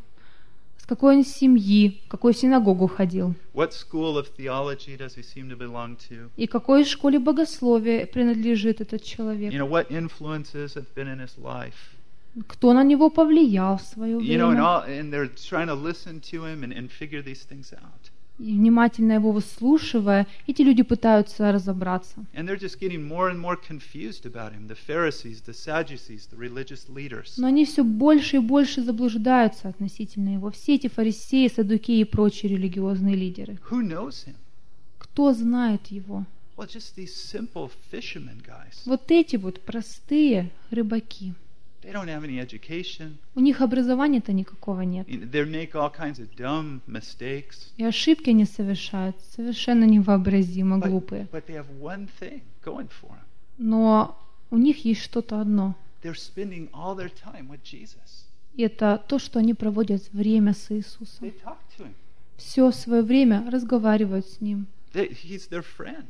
С какой он семьи? В какую синагогу ходил? What school of theology does he seem to belong to? И какой школе богословия принадлежит этот человек? You know, what influences have been in his life? Кто на него повлиял в свое You know, время? and they're trying to listen to him and figure these things out. И внимательно его выслушивая, эти люди пытаются разобраться. And they're just getting more and more confused about him. The Pharisees, the Sadducees, the religious leaders. Но они все больше и больше заблуждаются относительно его. Все эти фарисеи, саддукеи и прочие религиозные лидеры. Who knows him? Кто знает его? Well, just these simple fishermen guys. Вот эти вот простые рыбаки. They don't have any education. У них образования-то никакого нет. They make all kinds of dumb mistakes. И ошибки они совершают совершенно невообразимо глупые. But they have one thing going for them. Но у них есть что-то одно. They're spending all their time with Jesus. И это то, что они проводят время с They Иисусом. talk to him. Все свое время разговаривают с Ним. He's their friend.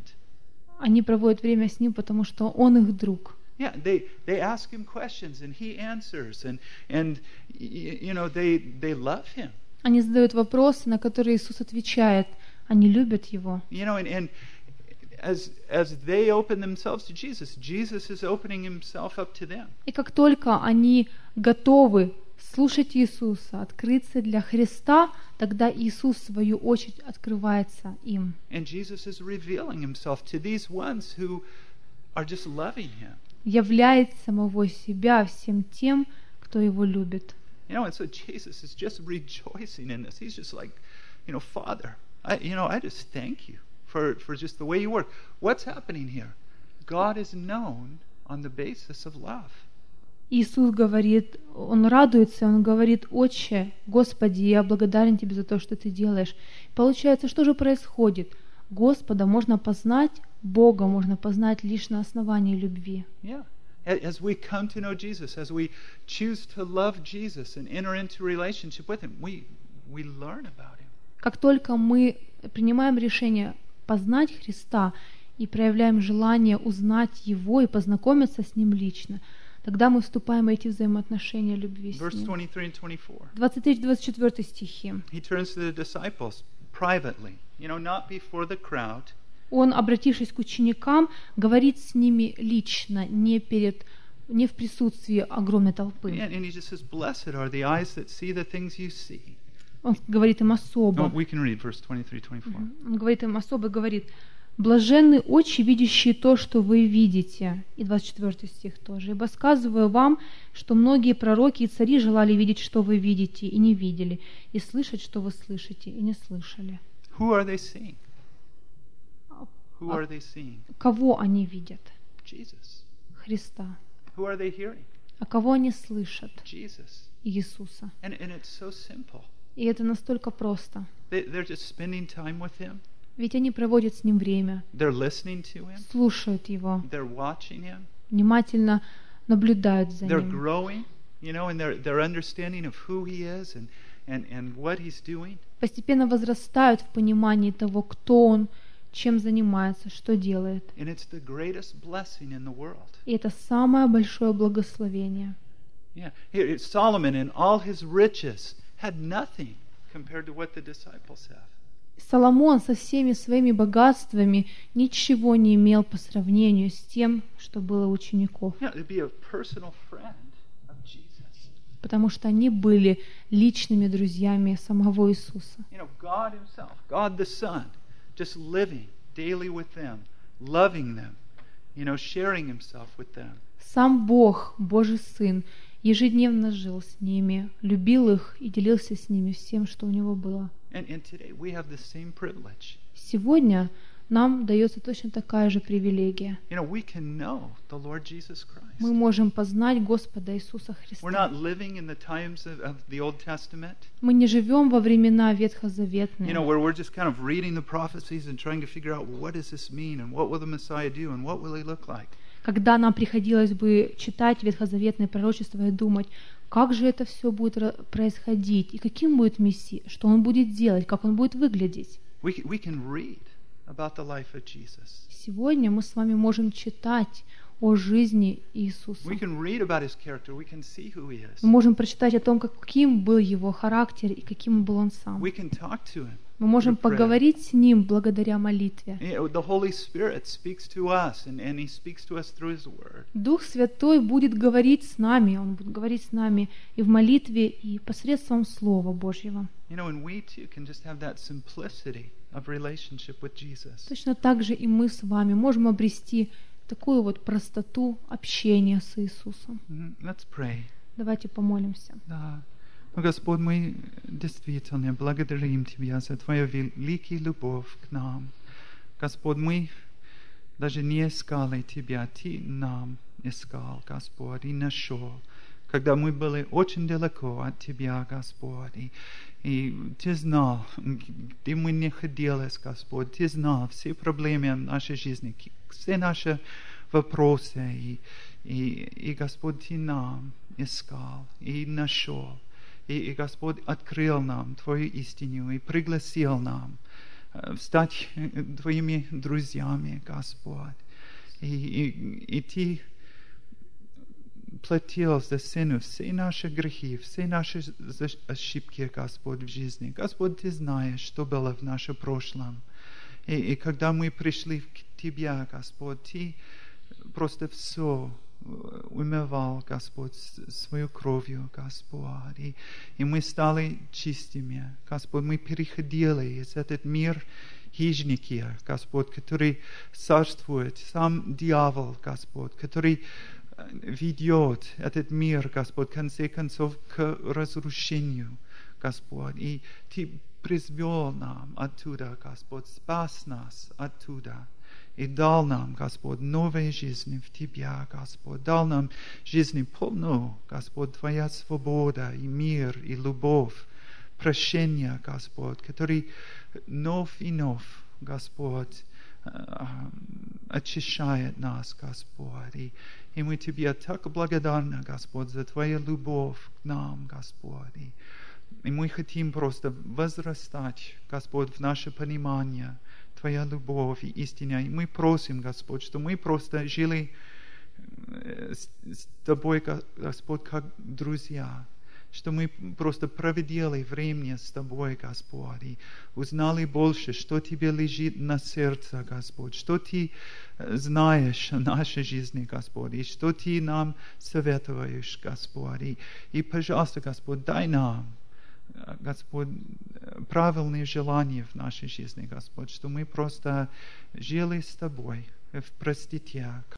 Они проводят время с Ним, потому что Он их друг. Yeah, they ask him questions and he answers, and you know they love him. Они задают вопросы, на которые Иисус отвечает. Они любят Его. You know, and as they open themselves to Jesus, Jesus is opening himself up to them. И как только они готовы слушать Иисуса, открыться для Христа, тогда Иисус, в свою очередь, открывается им. And Jesus is revealing himself to these ones who are just loving him. Являет самого себя всем тем, кто Его любит. You know, and so Jesus is just rejoicing in this. He's just like, you know, Father, I just thank you for just the way you work. What's happening here? God is known on the basis of love. Иисус говорит, Он радуется, Он говорит: «Отче, Господи, я благодарен Тебе за то, что Ты делаешь». Получается, что же происходит? Господа можно познать, Бога можно познать лишь на основании любви. Yeah. As we come to know Jesus, as we choose to love Jesus and enter into relationship with Him, we learn about Him. Как только мы принимаем решение познать Христа и проявляем желание узнать Его и познакомиться с Ним лично, тогда мы вступаем в эти взаимоотношения любви с Verse Ним. 23 and 24. 23-24 стихи. He turns to the disciples privately, not before the crowd. Он, обратившись к ученикам, говорит с ними лично, не в присутствии огромной толпы. And he just says, "Blessed are the eyes that see the things you see." Он говорит им особо. We can read verse 23-24. Он говорит им особо, говорит: «Блаженны очи, видящие то, что вы видите». И 24 стих тоже. «Ибо сказываю вам, что многие пророки и цари желали видеть, что вы видите, и не видели, и слышать, что вы слышите, и не слышали». Who are they seeing? Who are they seeing? Кого они видят? Jesus. Христа. Who are they hearing? А кого они слышат? Jesus. Иисуса. And it's so simple. И это настолько просто. They're just spending time with Him. Ведь они проводят с Ним время, They're listening to Him. слушают Его, They're watching Him. внимательно наблюдают за They're Ним. growing, in their understanding of who He is and what He's doing. Постепенно возрастают в понимании того, кто Он, чем занимается, что делает. And it's the greatest blessing in the world. И это самое большое благословение. Yeah. Here, Solomon in all his riches had nothing compared to what the disciples have. Соломон со всеми своими богатствами ничего не имел по сравнению с тем, что было у учеников, Yeah, to be a personal friend of Jesus. потому что они были личными друзьями самого Иисуса. God Himself, God the Son, just living daily with them, loving them, sharing Himself with them. Сам Бог, Божий Сын, ежедневно жил с ними, любил их и делился с ними всем, что у Него было. And today we have the same privilege. Сегодня нам дается точно такая же привилегия. We can know the Lord Jesus Christ. Мы можем познать Господа Иисуса We're Христа. not living in the times of the Old Testament, Мы не живем во времена ветхозаветные, where we're just kind of reading the prophecies and trying to figure out, well, what does this mean and what will the Messiah do and what will He look like? когда нам приходилось бы читать ветхозаветные пророчества и думать, как же это все будет происходить, и каким будет Мессия, что Он будет делать, как Он будет выглядеть. We can read about the life of Jesus. Сегодня мы с вами можем читать о жизни Иисуса. We can read about His character. We can see who He is. Мы можем прочитать о том, каким был Его характер и каким был Он сам. We can talk to Him. Мы можем through prayer. поговорить с Ним благодаря молитве. The Holy Spirit speaks to us, and He speaks to us through His Word. Дух Святой будет говорить с нами, Он будет говорить с нами и в молитве, и посредством Слова Божьего. And we too can just have that simplicity of relationship with Jesus. Точно так же и мы с вами можем обрести такую вот простоту общения с Иисусом. Let's pray. Давайте помолимся. Да. Господь, мы действительно благодарим Тебя за Твою великую любовь к нам. Господь, мы даже не искали Тебя, Ты нам искал, Господь, и нашел. Когда мы были очень далеко от Тебя, Господь, и Ты знал, где мы находились, Господь, Ты знал все проблемы нашей жизни, все наши вопросы, и Господь, Ты нам искал и нашел. И Господь открыл нам Твою истину и пригласил нам стать Твоими друзьями, Господь. И Ты платил за цену все наши грехи, все наши ошибки, Господь, в жизни. Господь, Ты знаешь, что было в нашем прошлом. И когда мы пришли к Тебе, Господь, Ты просто все умывал, Господь, свою кровью, Господь. И мы стали чистыми. Господь, мы переходили из этот мир хищники, Господь, который царствует, сам дьявол, Господь, который ведет этот мир, Господь, в конце концов, к разрушению, Господь. И Ты призвел нам оттуда, Господь, спас нас оттуда. И дал нам, Господь, новую жизнь в Тебя, Господь. Дал нам жизнь полную, Господь, Твоя свобода и мир, и любовь, прощение, Господь, который вновь и вновь, Господь, очищает нас, Господь. И мы Тебе так благодарны, Господь, за Твою любовь к нам, Господь. И мы хотим просто возрастать, Господь, в наше понимание Твоя любовь и истина. И мы просим, Господь, что мы просто жили с Тобой, Господь, как друзья, что мы просто проводили время с Тобой, Господь, и узнали больше, что Тебе лежит на сердце, Господь, что Ты знаешь о нашей жизни, Господь, и что Ты нам советуешь, Господь. И пожалуйста, Господь, дай нам, Господь, правильные желания в нашей жизни, Господь, что мы просто жили с Тобой в простоте,